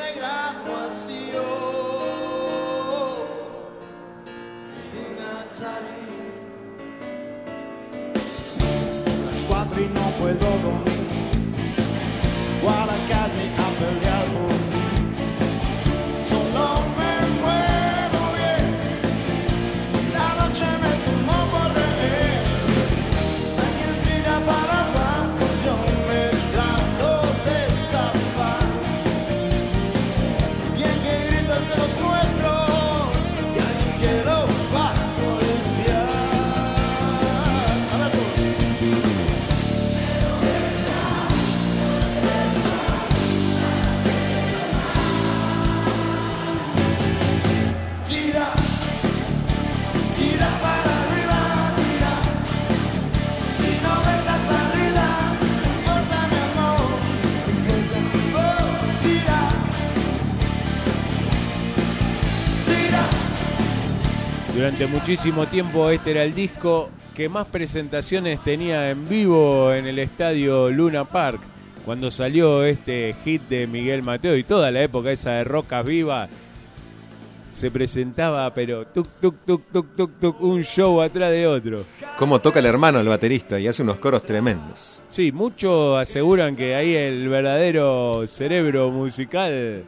Las cuatro y no puedo dormir. Salgo a la calle a pelear por mí. Solo me muevo bien. La noche me tomó por reír. Alguien tira para abajo, yo me trato de zafar. Bien que gritas de los nuestros y alguien que lo va a golpear. A ver, tú. Tira, tira para arriba, tira. Si no ves la salida, no importa mi amor. Oh, tira, tira. Durante muchísimo tiempo este era el disco que más presentaciones tenía en vivo en el estadio Luna Park. Cuando salió este hit de Miguel Mateo y toda la época esa de Rocas Vivas, se presentaba, pero tuk, tuk, tuk, tuk, tuk, tuk, un show atrás de otro. Cómo toca el hermano, el baterista, y hace unos coros tremendos. Sí, muchos aseguran que ahí el verdadero cerebro musical.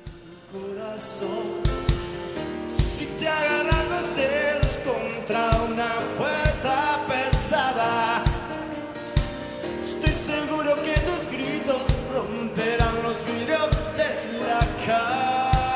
Si te agarran los dedos contra una puerta pesada, estoy seguro que tus gritos romperán los vidrios de la casa.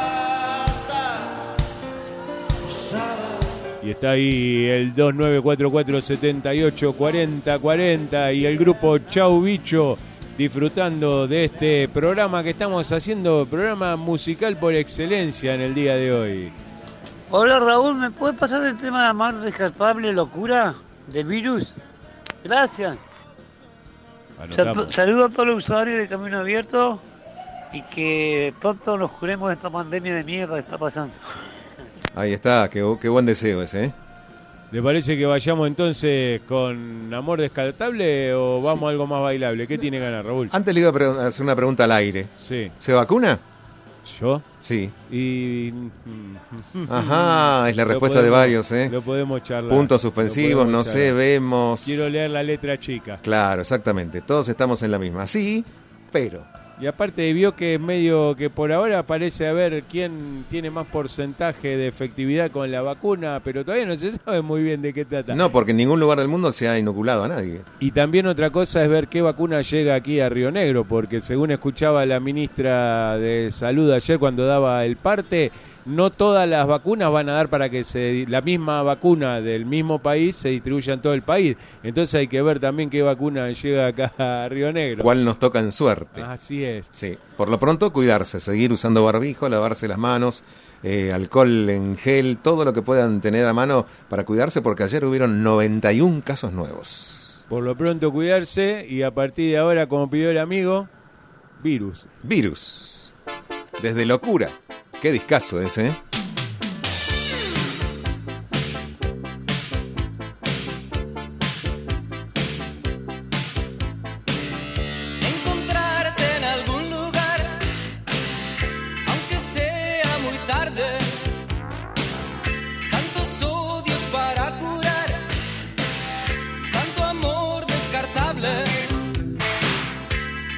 Posada. Y está ahí el dos nueve cuatro cuatro, siete ocho cuatro cero cuatro cero y el grupo Chau Bicho disfrutando de este programa que estamos haciendo, programa musical por excelencia en el día de hoy. Hola Raúl, ¿me puedes pasar el tema de la más descartable locura de Virus? Gracias. Anotamos. Sal- Saludos a todos los usuarios de Camino Abierto y que pronto nos curemos de esta pandemia de mierda que está pasando. Ahí está, qué, qué buen deseo ese, ¿eh? ¿Le parece que vayamos entonces con Amor Descartable o vamos a algo más bailable? ¿Qué tiene ganas, Raúl? Antes le iba a pre- hacer una pregunta al aire. Sí. ¿Se vacuna? ¿Yo? Sí. Y... Ajá, es la Lo respuesta de podemos- varios, ¿eh? Lo podemos charlar. Puntos Lo suspensivos, podemos no sé, charlar. vemos. Quiero leer la letra chica. Claro, exactamente. Todos estamos en la misma. Sí, pero. Y aparte vio que medio que por ahora parece haber quién tiene más porcentaje de efectividad con la vacuna, pero todavía no se sabe muy bien de qué trata. No, porque en ningún lugar del mundo se ha inoculado a nadie. Y también otra cosa es ver qué vacuna llega aquí a Río Negro, porque según escuchaba la ministra de Salud ayer cuando daba el parte, no todas las vacunas van a dar para que se la misma vacuna del mismo país se distribuya en todo el país. Entonces hay que ver también qué vacuna llega acá a Río Negro. ¿Cuál nos toca en suerte? Así es. Sí. Por lo pronto, cuidarse, seguir usando barbijo, lavarse las manos, eh, alcohol en gel, todo lo que puedan tener a mano para cuidarse, porque ayer hubieron noventa y un casos nuevos. Por lo pronto cuidarse y a partir de ahora, como pidió el amigo, virus. Virus. Desde Locura. Qué discazo ese, ¿eh? Encontrarte en algún lugar, aunque sea muy tarde. Tantos odios para curar, tanto amor descartable.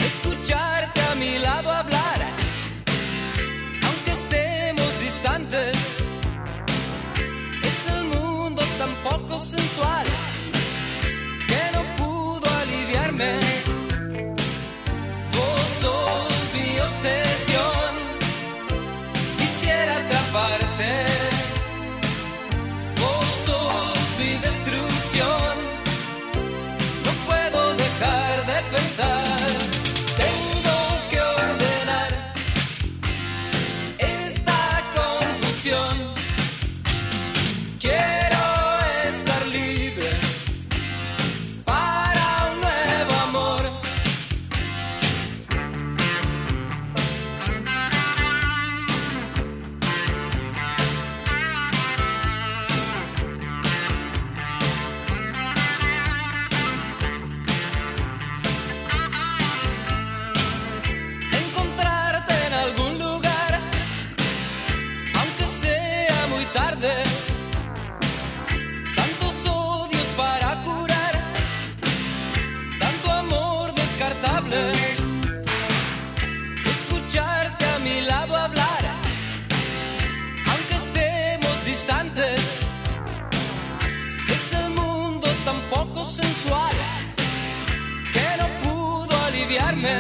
olvidarme.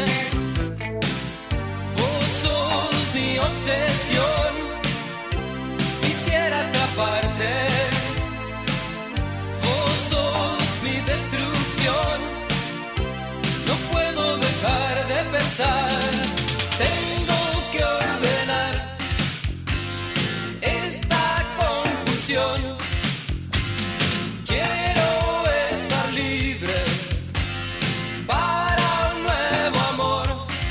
Vos sos mi obsesión, quisiera atraparte. Vos sos mi destrucción, no puedo dejar de pensar. Tengo que ordenar esta confusión. Quiero estar libre para un nuevo amor.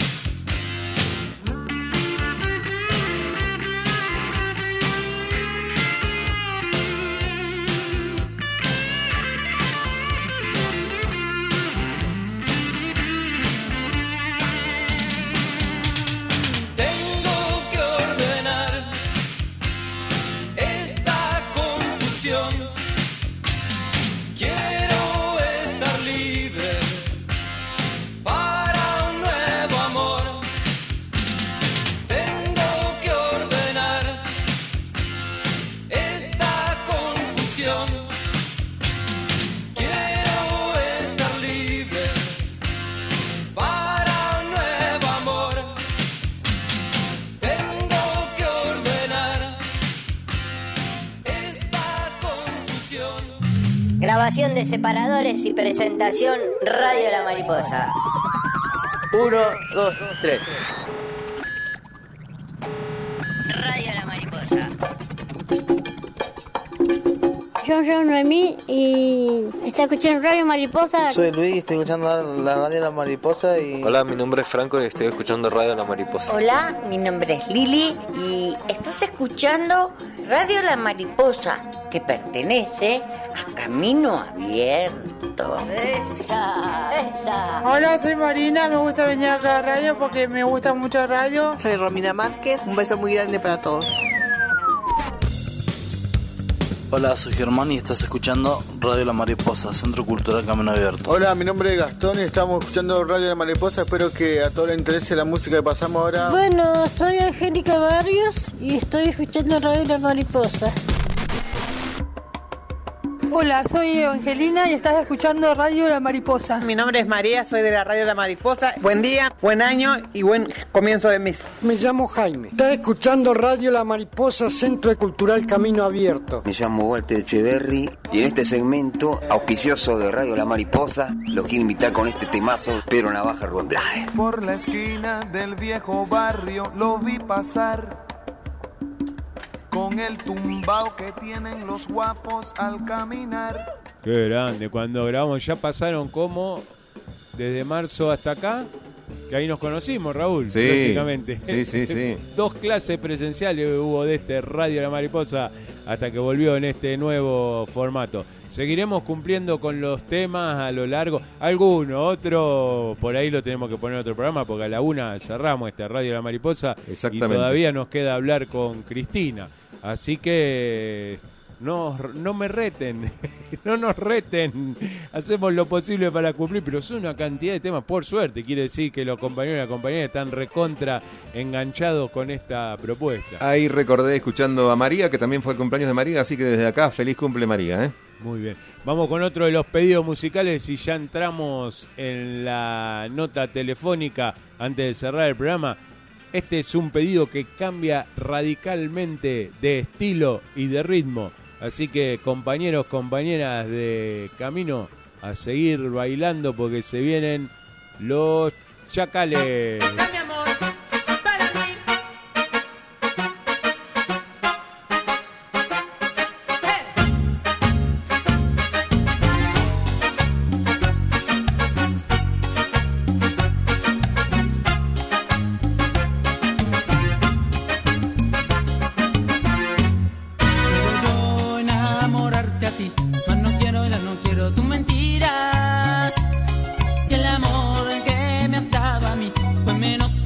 Tengo que ordenar esta confusión. Quiero estar libre para un nuevo amor. Tengo que ordenar esta confusión. Quiero estar libre para un nuevo amor. Tengo que ordenar esta confusión. Grabación de separadores y presentación Radio La Mariposa. Uno, dos, tres. Radio La Mariposa. Yo soy Noemí y está escuchando Radio Mariposa. Soy Luis y estoy escuchando la radio La Mariposa y... Hola, mi nombre es Franco y estoy escuchando Radio La Mariposa. Hola, mi nombre es Lili y estás escuchando Radio La Mariposa, que pertenece a Camino Abierto. Esa, esa. Hola, soy Marina, me gusta venir acá a la radio porque me gusta mucho la radio. Soy Romina Márquez, un beso muy grande para todos. Hola, soy Germán y estás escuchando Radio La Mariposa, Centro Cultural Camino Abierto. Hola, mi nombre es Gastón y estamos escuchando Radio La Mariposa. Espero que a todos les interese la música que pasamos ahora. Bueno, soy Angélica Barrios y estoy escuchando Radio La Mariposa. Hola, soy Evangelina y estás escuchando Radio La Mariposa. Mi nombre es María, soy de la Radio La Mariposa. Buen día, buen año y buen comienzo de mes. Me llamo Jaime. Estás escuchando Radio La Mariposa, Centro Cultural Camino Abierto. Me llamo Walter Echeverry y en este segmento auspicioso de Radio La Mariposa los quiero invitar con este temazo Pedro Navaja Rubén Blades. Por la esquina del viejo barrio lo vi pasar con el tumbao que tienen los guapos al caminar. Qué grande, cuando grabamos ya pasaron como desde marzo hasta acá, que ahí nos conocimos, Raúl, sí, prácticamente. Sí, sí, sí. Dos clases presenciales hubo de este Radio La Mariposa hasta que volvió en este nuevo formato. Seguiremos cumpliendo con los temas a lo largo. Alguno, otro, por ahí lo tenemos que poner en otro programa, porque a la una cerramos este Radio La Mariposa. Exactamente. Y todavía nos queda hablar con Cristina. Así que no, no me reten, no nos reten. Hacemos lo posible para cumplir, pero son una cantidad de temas, por suerte. Quiere decir que los compañeros y las compañeras están recontra enganchados con esta propuesta. Ahí recordé escuchando a María, que también fue el cumpleaños de María, así que desde acá, feliz cumple María, ¿eh? Muy bien. Vamos con otro de los pedidos musicales y ya entramos en la nota telefónica antes de cerrar el programa. Este es un pedido que cambia radicalmente de estilo y de ritmo. Así que, compañeros, compañeras de Camino, a seguir bailando porque se vienen los Chacales. Menos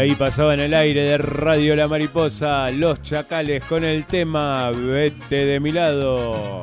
ahí pasaba en el aire de Radio La Mariposa Los Chacales con el tema Vete de mi lado.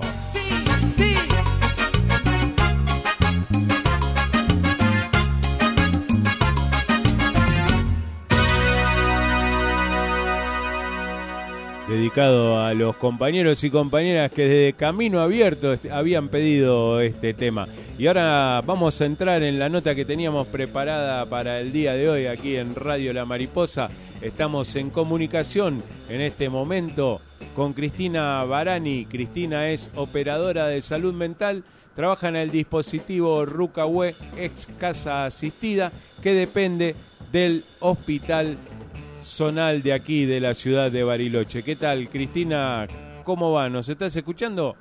Dedicado a los compañeros y compañeras que desde Camino Abierto habían pedido este tema. Y ahora vamos a entrar en la nota que teníamos preparada para el día de hoy aquí en Radio La Mariposa. Estamos en comunicación en este momento con Cristina Barani. Cristina es operadora de salud mental, trabaja en el dispositivo Rucahué, ex casa asistida, que depende del hospital zonal de aquí, de la ciudad de Bariloche. ¿Qué tal, Cristina? ¿Cómo va? ¿Nos estás escuchando?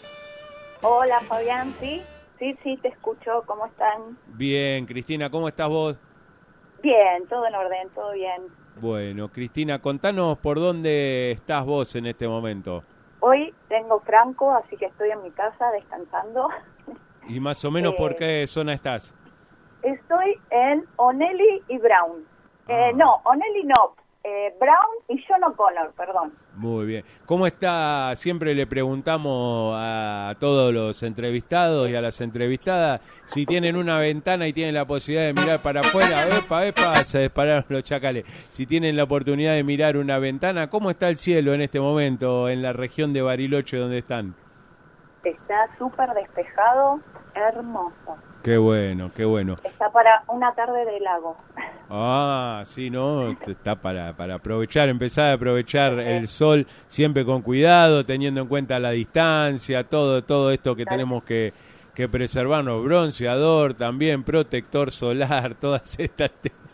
Hola, Fabián, ¿sí? Sí, sí, te escucho. ¿Cómo están? Bien, Cristina, ¿cómo estás vos? Bien, todo en orden, todo bien. Bueno, Cristina, contanos por dónde estás vos en este momento. Hoy tengo Franco, así que estoy en mi casa descansando. ¿Y más o menos eh, por qué zona estás? Estoy en Onelli y Brown. Ah. Eh, no, Onelli no, eh, Brown y John O'Connor, perdón. Muy bien. ¿Cómo está? Siempre le preguntamos a todos los entrevistados y a las entrevistadas si tienen una ventana y tienen la posibilidad de mirar para afuera. Epa, epa, se dispararon los chacales. Si tienen la oportunidad de mirar una ventana, ¿cómo está el cielo en este momento en la región de Bariloche donde están? Está súper despejado, hermoso. Qué bueno, qué bueno. Está para una tarde de lago. Ah, sí, no, está para, para aprovechar, empezar a aprovechar sí. el sol, siempre con cuidado, teniendo en cuenta la distancia, todo todo esto que claro. tenemos que, que preservarnos, bronceador también, protector solar, todas estas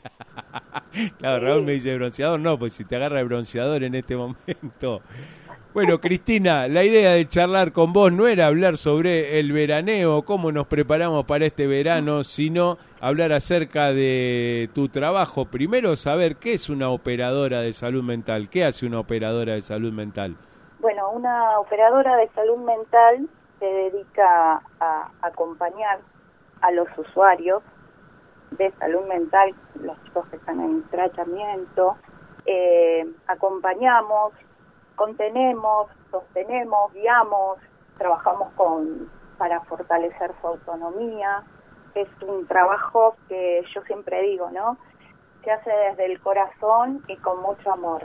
temas. Claro, sí. Raúl me dice bronceador, no, pues si te agarra el bronceador en este momento... Bueno, Cristina, la idea de charlar con vos no era hablar sobre el veraneo, cómo nos preparamos para este verano, sino hablar acerca de tu trabajo. Primero, saber qué es una operadora de salud mental, qué hace una operadora de salud mental. Bueno, una operadora de salud mental se dedica a acompañar a los usuarios de salud mental, los chicos que están en tratamiento, eh, acompañamos, contenemos, sostenemos, guiamos, trabajamos con para fortalecer su autonomía. Es un trabajo que yo siempre digo, ¿no? Se hace desde el corazón y con mucho amor,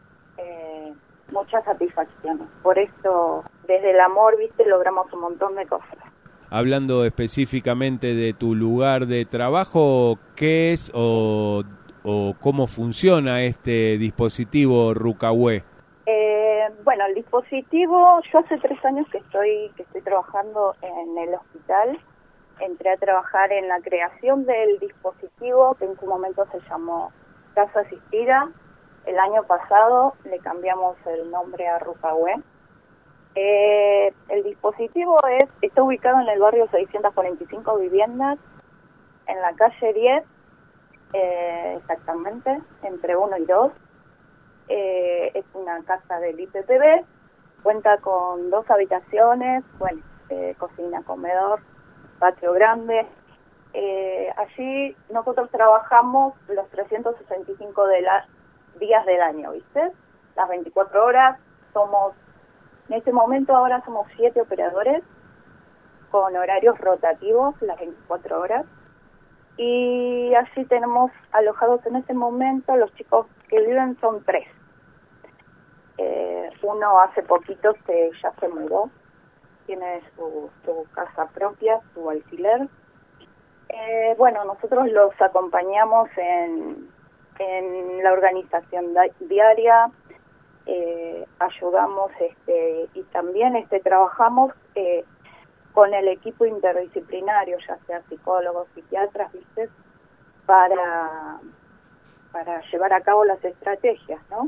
eh, muchas satisfacciones. Por eso, desde el amor, viste, logramos un montón de cosas. Hablando específicamente de tu lugar de trabajo, ¿qué es o, o cómo funciona este dispositivo Rucahué? Eh, bueno, el dispositivo, yo hace tres años que estoy que estoy trabajando en el hospital. Entré a trabajar en la creación del dispositivo, que en su momento se llamó Casa Asistida. El año pasado le cambiamos el nombre a Rucahué. Eh, el dispositivo es está ubicado en el barrio seiscientas cuarenta y cinco Viviendas, en la calle diez, eh, exactamente, entre uno y dos. Eh, es una casa del I P P B, cuenta con dos habitaciones, bueno, eh, cocina, comedor, patio grande. Eh, allí nosotros trabajamos los trescientos sesenta y cinco de la, días del año, ¿viste? Las veinticuatro horas. Somos, en este momento ahora somos siete operadores con horarios rotativos las veinticuatro horas. Y allí tenemos alojados en este momento, los chicos que viven son tres. Eh, uno hace poquito que ya se mudó, tiene su, su casa propia, su alquiler. Eh, bueno, nosotros los acompañamos en, en la organización diaria, eh, ayudamos este y también este trabajamos eh, con el equipo interdisciplinario, ya sea psicólogos, psiquiatras, ¿viste? Para, para llevar a cabo las estrategias, ¿no?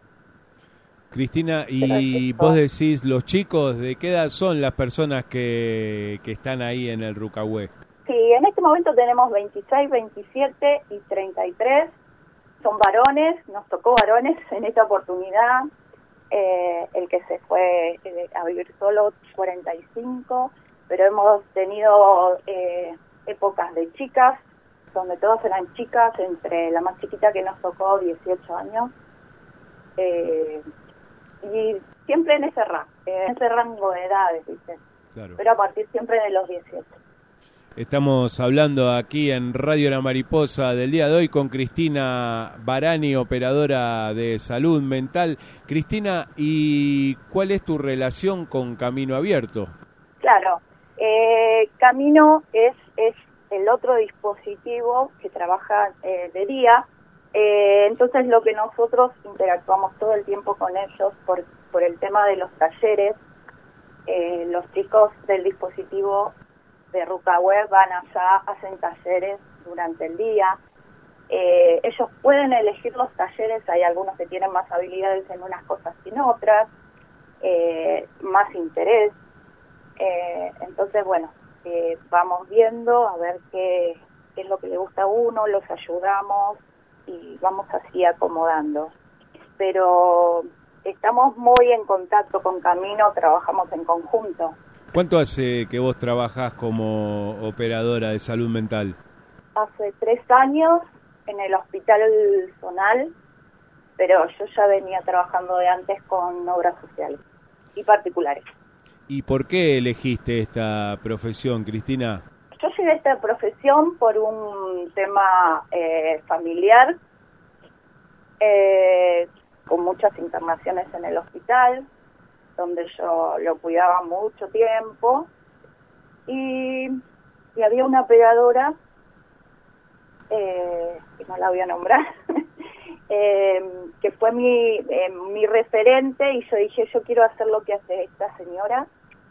Cristina, y vos decís, los chicos, ¿de qué edad son las personas que, que están ahí en el Rucahué? Sí, en este momento tenemos veintiséis, veintisiete y treinta y tres. Son varones, nos tocó varones en esta oportunidad. Eh, el que se fue eh, a vivir solo, cuarenta y cinco. Pero hemos tenido eh, épocas de chicas, donde todas eran chicas, entre la más chiquita que nos tocó dieciocho años, eh, y siempre en ese rango, en ese rango de edades, ¿viste? Claro. Pero a partir siempre de los dieciocho. Estamos hablando aquí en Radio La Mariposa del día de hoy con Cristina Barani, operadora de salud mental. Cristina, ¿y cuál es tu relación con Camino Abierto? Claro, eh, Camino es, es el otro dispositivo que trabaja eh, de día, eh, entonces lo que nosotros interactuamos todo el tiempo con ellos por, por el tema de los talleres. Eh, los chicos del dispositivo de Rucahué van allá, hacen talleres durante el día. Eh, ellos pueden elegir los talleres, hay algunos que tienen más habilidades en unas cosas que en otras, eh, más interés. Eh, entonces, bueno, eh, vamos viendo a ver qué, qué es lo que le gusta a uno, los ayudamos y vamos así acomodando. Pero estamos muy en contacto con Camino, trabajamos en conjunto. ¿Cuánto hace que vos trabajás como operadora de salud mental? Hace tres años en el Hospital Zonal, pero yo ya venía trabajando de antes con obras sociales y particulares. ¿Y por qué elegiste esta profesión, Cristina? Yo llegué a esta profesión por un tema eh, familiar, eh, con muchas internaciones en el hospital, donde yo lo cuidaba mucho tiempo, y, y había una operadora, eh, que no la voy a nombrar, eh, que fue mi, eh, mi referente, y yo dije, yo quiero hacer lo que hace esta señora,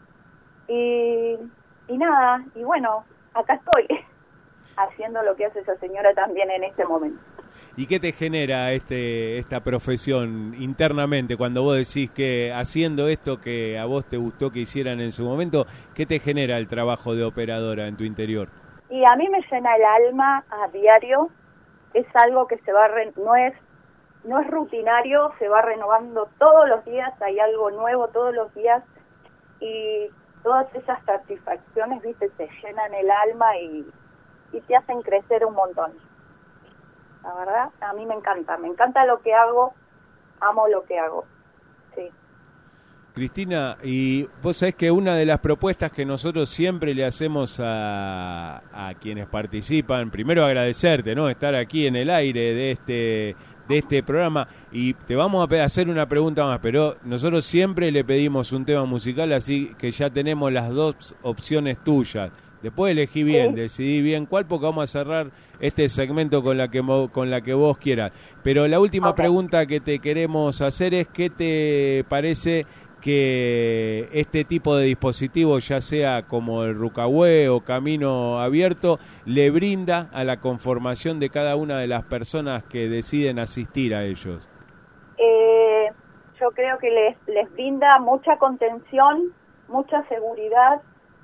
y, y nada, y bueno, acá estoy, haciendo lo que hace esa señora también en este momento. ¿Y qué te genera este esta profesión internamente cuando vos decís que haciendo esto que a vos te gustó que hicieran en su momento, qué te genera el trabajo de operadora en tu interior? Y a mí me llena el alma a diario, es algo que se va, re, no es no es rutinario, se va renovando todos los días, hay algo nuevo todos los días y todas esas satisfacciones, viste, te llenan el alma y, y te hacen crecer un montón. La verdad, a mí me encanta, me encanta lo que hago, amo lo que hago, sí. Cristina, y vos sabés que una de las propuestas que nosotros siempre le hacemos a, a quienes participan, primero agradecerte, ¿no? Estar aquí en el aire de este de este programa, y te vamos a hacer una pregunta más, pero nosotros siempre le pedimos un tema musical, así que ya tenemos las dos opciones tuyas. Después elegí bien, sí. Decidí bien cuál, porque vamos a cerrar este segmento con la que con la que vos quieras. Pero la última okay. pregunta que te queremos hacer es ¿qué te parece que este tipo de dispositivos, ya sea como el Rucahué o Camino Abierto, le brinda a la conformación de cada una de las personas que deciden asistir a ellos? Eh, yo creo que les, les brinda mucha contención, mucha seguridad,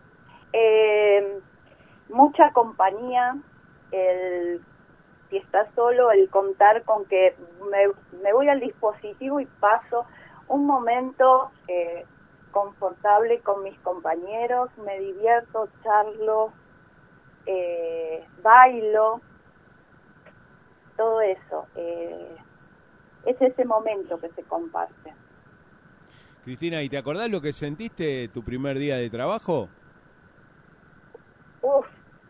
Eh, mucha compañía, el si estás solo, el contar con que me, me voy al dispositivo y paso un momento eh, confortable con mis compañeros, me divierto, charlo, eh, bailo, todo eso, eh, es ese momento que se comparte. Cristina, ¿y te acordás lo que sentiste tu primer día de trabajo? Uf,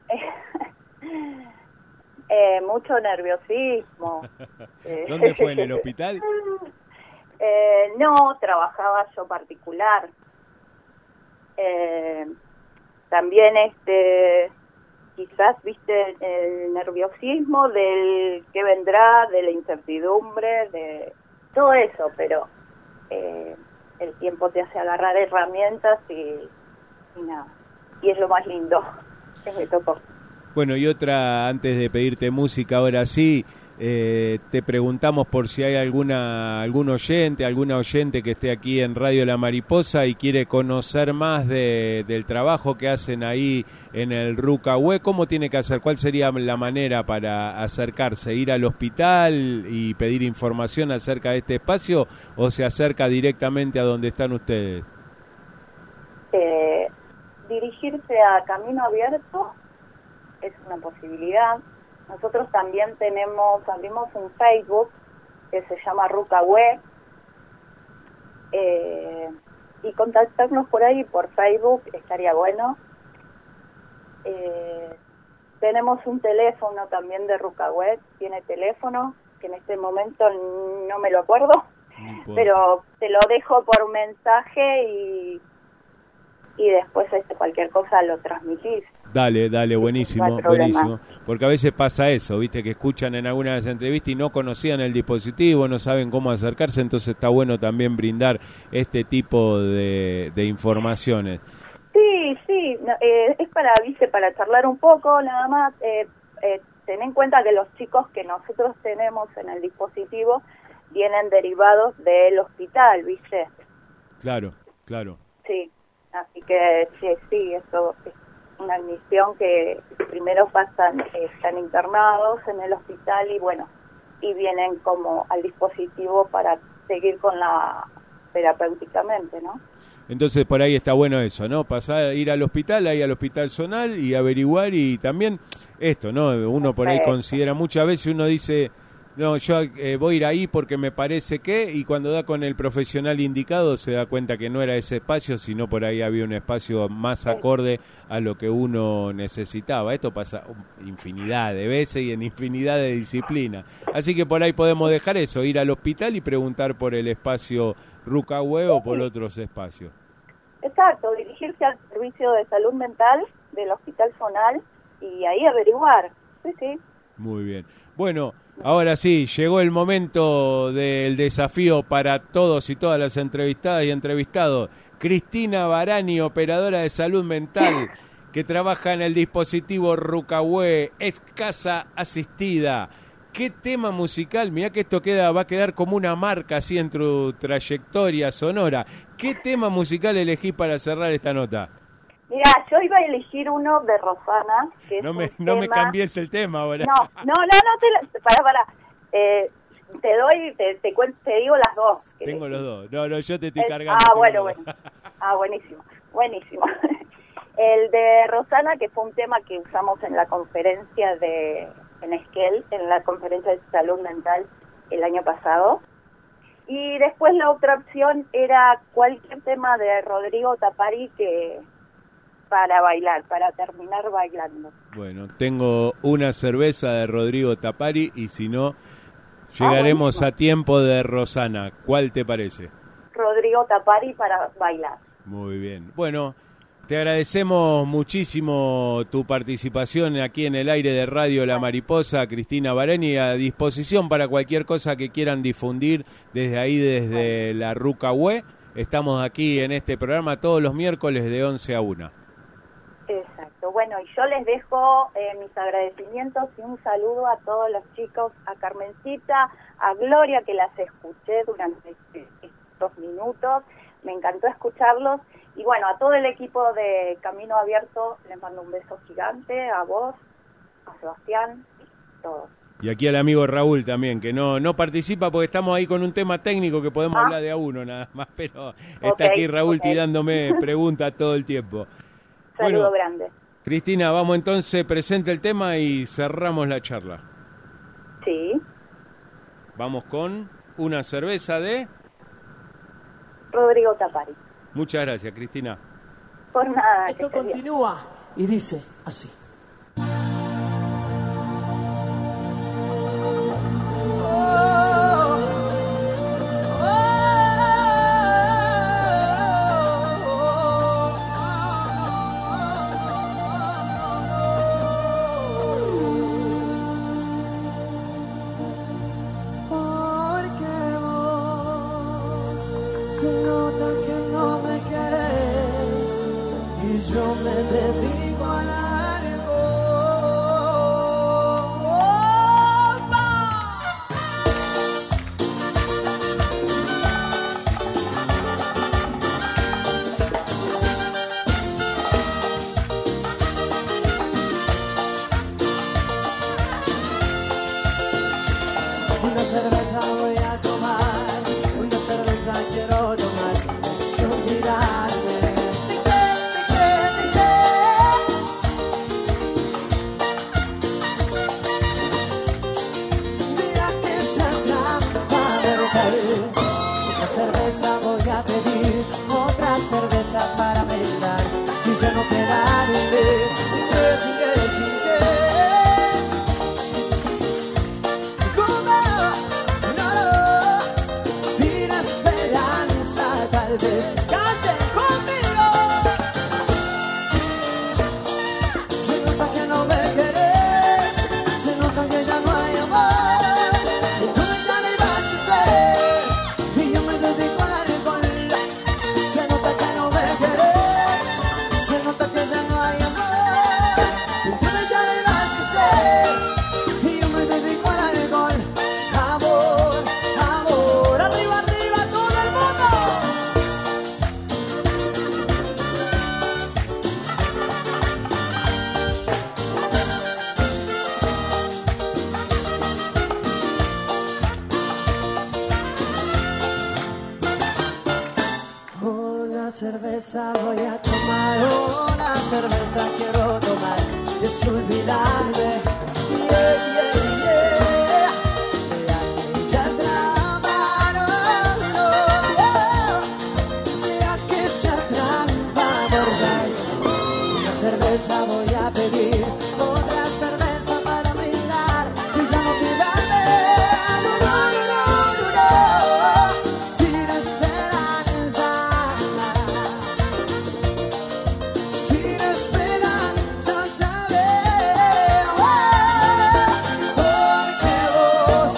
eh, mucho nerviosismo. ¿Dónde fue, en el hospital? Eh, no, trabajaba yo particular. Eh, también, este, quizás, viste, el nerviosismo del qué vendrá, de la incertidumbre, de todo eso, pero eh, el tiempo te hace agarrar herramientas y, y nada. Y es lo más lindo que me tocó. Bueno, y otra, antes de pedirte música, ahora sí, eh, te preguntamos por si hay alguna algún oyente, alguna oyente que esté aquí en Radio La Mariposa y quiere conocer más de, del trabajo que hacen ahí en el Rucahué. ¿Cómo tiene que hacer? ¿Cuál sería la manera para acercarse? ¿Ir al hospital y pedir información acerca de este espacio o se acerca directamente a donde están ustedes? Eh... Dirigirse a Camino Abierto es una posibilidad. Nosotros también tenemos, abrimos un Facebook que se llama Rucahue, eh, y contactarnos por ahí, por Facebook, estaría bueno. Eh, tenemos un teléfono también de Rucahue, tiene teléfono, que en este momento no me lo acuerdo, no pero te lo dejo por mensaje y, y después este, cualquier cosa lo transmitís. Dale, dale, buenísimo, no hay problema. buenísimo. Porque a veces pasa eso, viste, que escuchan en algunas entrevistas y no conocían el dispositivo, no saben cómo acercarse, entonces está bueno también brindar este tipo de, de informaciones. Sí, sí, no, eh, es para, viste, para charlar un poco, nada más. Eh, eh, ten en cuenta que los chicos que nosotros tenemos en el dispositivo vienen derivados del hospital, viste. Claro, claro. Sí, así que sí, sí, eso es una admisión que primero pasan, eh, están internados en el hospital y bueno, y vienen como al dispositivo para seguir con la terapéuticamente, ¿no? Entonces por ahí está bueno eso, ¿no? Pasar, ir al hospital, ahí al hospital zonal y averiguar y también esto, ¿no? Uno por ahí considera, muchas veces uno dice, no, yo eh, voy a ir ahí porque me parece que, y cuando da con el profesional indicado se da cuenta que no era ese espacio, sino por ahí había un espacio más acorde a lo que uno necesitaba. Esto pasa infinidad de veces y en infinidad de disciplinas. Así que por ahí podemos dejar eso, ir al hospital y preguntar por el espacio Rucahue o por otros espacios. Exacto, dirigirse al servicio de salud mental del Hospital Zonal y ahí averiguar. Sí, sí. Muy bien. Bueno, ahora sí, llegó el momento del desafío para todos y todas las entrevistadas y entrevistados. Cristina Barani, operadora de salud mental, que trabaja en el dispositivo Rucahue, es casa asistida. ¿Qué tema musical? Mirá que esto queda, va a quedar como una marca así en tu trayectoria sonora. ¿Qué tema musical elegís para cerrar esta nota? Mira, yo iba a elegir uno de Rosana, que no es me, un no tema... me cambies el tema ahora. No, no, no, no, te la... pará, pará. Eh, te doy, te, te, cuen... te digo las dos. Tengo los dos. No, no, yo te estoy el... cargando. Ah, bueno, bueno. Ah, buenísimo, buenísimo. El de Rosana, que fue un tema que usamos en la conferencia de... en Esquel, en la conferencia de salud mental el año pasado. Y después la otra opción era cualquier tema de Rodrigo Tapari que para bailar, para terminar bailando. Bueno, tengo una cerveza de Rodrigo Tapari y si no, llegaremos ah, a tiempo de Rosana. ¿Cuál te parece? Rodrigo Tapari para bailar. Muy bien. Bueno, te agradecemos muchísimo tu participación aquí en el aire de Radio La Mariposa, Cristina Barani, a disposición para cualquier cosa que quieran difundir desde ahí, desde la Rucahue. Estamos aquí en este programa todos los miércoles de once a una. Exacto. Bueno, y yo les dejo eh, mis agradecimientos y un saludo a todos los chicos, a Carmencita, a Gloria, que las escuché durante estos minutos. Me encantó escucharlos. Y bueno, a todo el equipo de Camino Abierto les mando un beso gigante, a vos, a Sebastián, y todos. Y aquí al amigo Raúl también, que no no participa porque estamos ahí con un tema técnico que podemos ah. hablar de a uno nada más, pero está okay, aquí Raúl okay. tirándome preguntas todo el tiempo. Saludo bueno, grande. Cristina, vamos entonces, presenta el tema y cerramos la charla. Sí. Vamos con una cerveza de... Rodrigo Tapari. Muchas gracias, Cristina. Por nada. Esto continúa y dice así. tardes, canten conmigo. Se nota que no me querés, se nota que ya no hay amor, entonces ya no hay más que hacer, y yo me dedico al alcohol. Se nota que no me querés, se nota que ya no hay amor, entonces ya no hay más que hacer, y yo me dedico al alcohol. Amor, amor, arriba, arriba todo el mundo. Una cerveza voy a tomar, una cerveza quiero tomar, y es olvidarme. Yeah, yeah, yeah. De aquellas dramas, no, no. De aquella trampa mortal. Una cerveza voy a pedir, otra cerveza para brindar, y ya no quedarme. No, no, no, no, no, sin esperanza. Sin esperanza otra vez, porque vos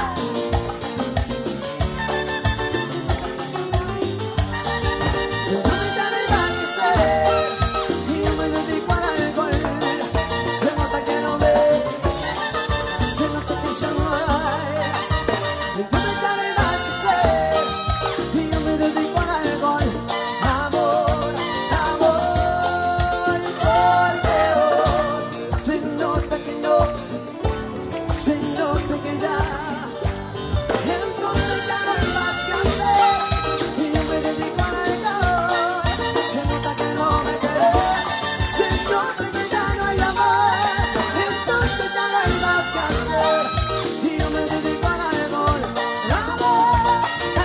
entonces ya no hay más que hacer, y yo me dedico al alcohol. Se nota que no me, se nota que ya no hay, entonces ya no hay más que hacer, y yo me dedico al alcohol. Amor, amor, porque vos se nota que no, se nota que ya, entonces ya no hay más que hacer, y yo me dedico al alcohol. Se nota que no me querés, se nota que ya no hay amor, entonces ya no hay más que hacer, y yo me dedico al alcohol. Amor,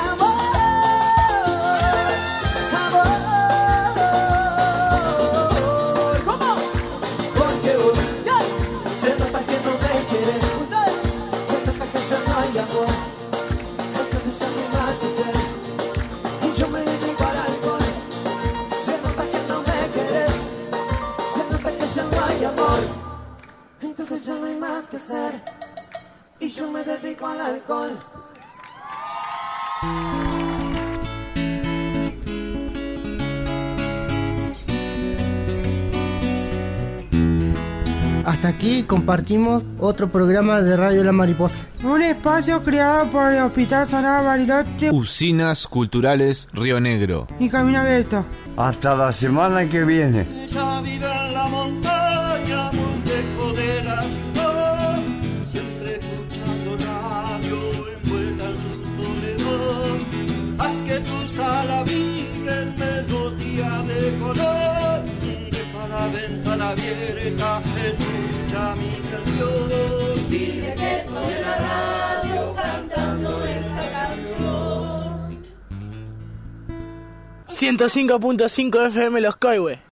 amor, amor, ¿cómo? Porque vos yeah. Se nota que no me quieres, se nota que ya no hay amor, entonces ya no hay más que hacer, y yo me dedico al alcohol. Se nota que no me quieres, se nota que ya no hay amor, entonces ya no hay más que hacer, y yo me dedico al alcohol. Hasta aquí compartimos otro programa de Radio La Mariposa. Un espacio creado por el Hospital Sagrado Bariloche Usinas Culturales Río Negro. y Camino Abierto. Hasta la semana que viene. Ella vive en la montaña, muy lejos de la ciudad, siempre escuchando radio, envuelta en su soledad. Haz que tu sala vibre en melodía de color, deja la ventana abierta, escucha mi canción. Dile que estoy en la radio cantando esta canción. ciento cinco punto cinco F M Los Coihues.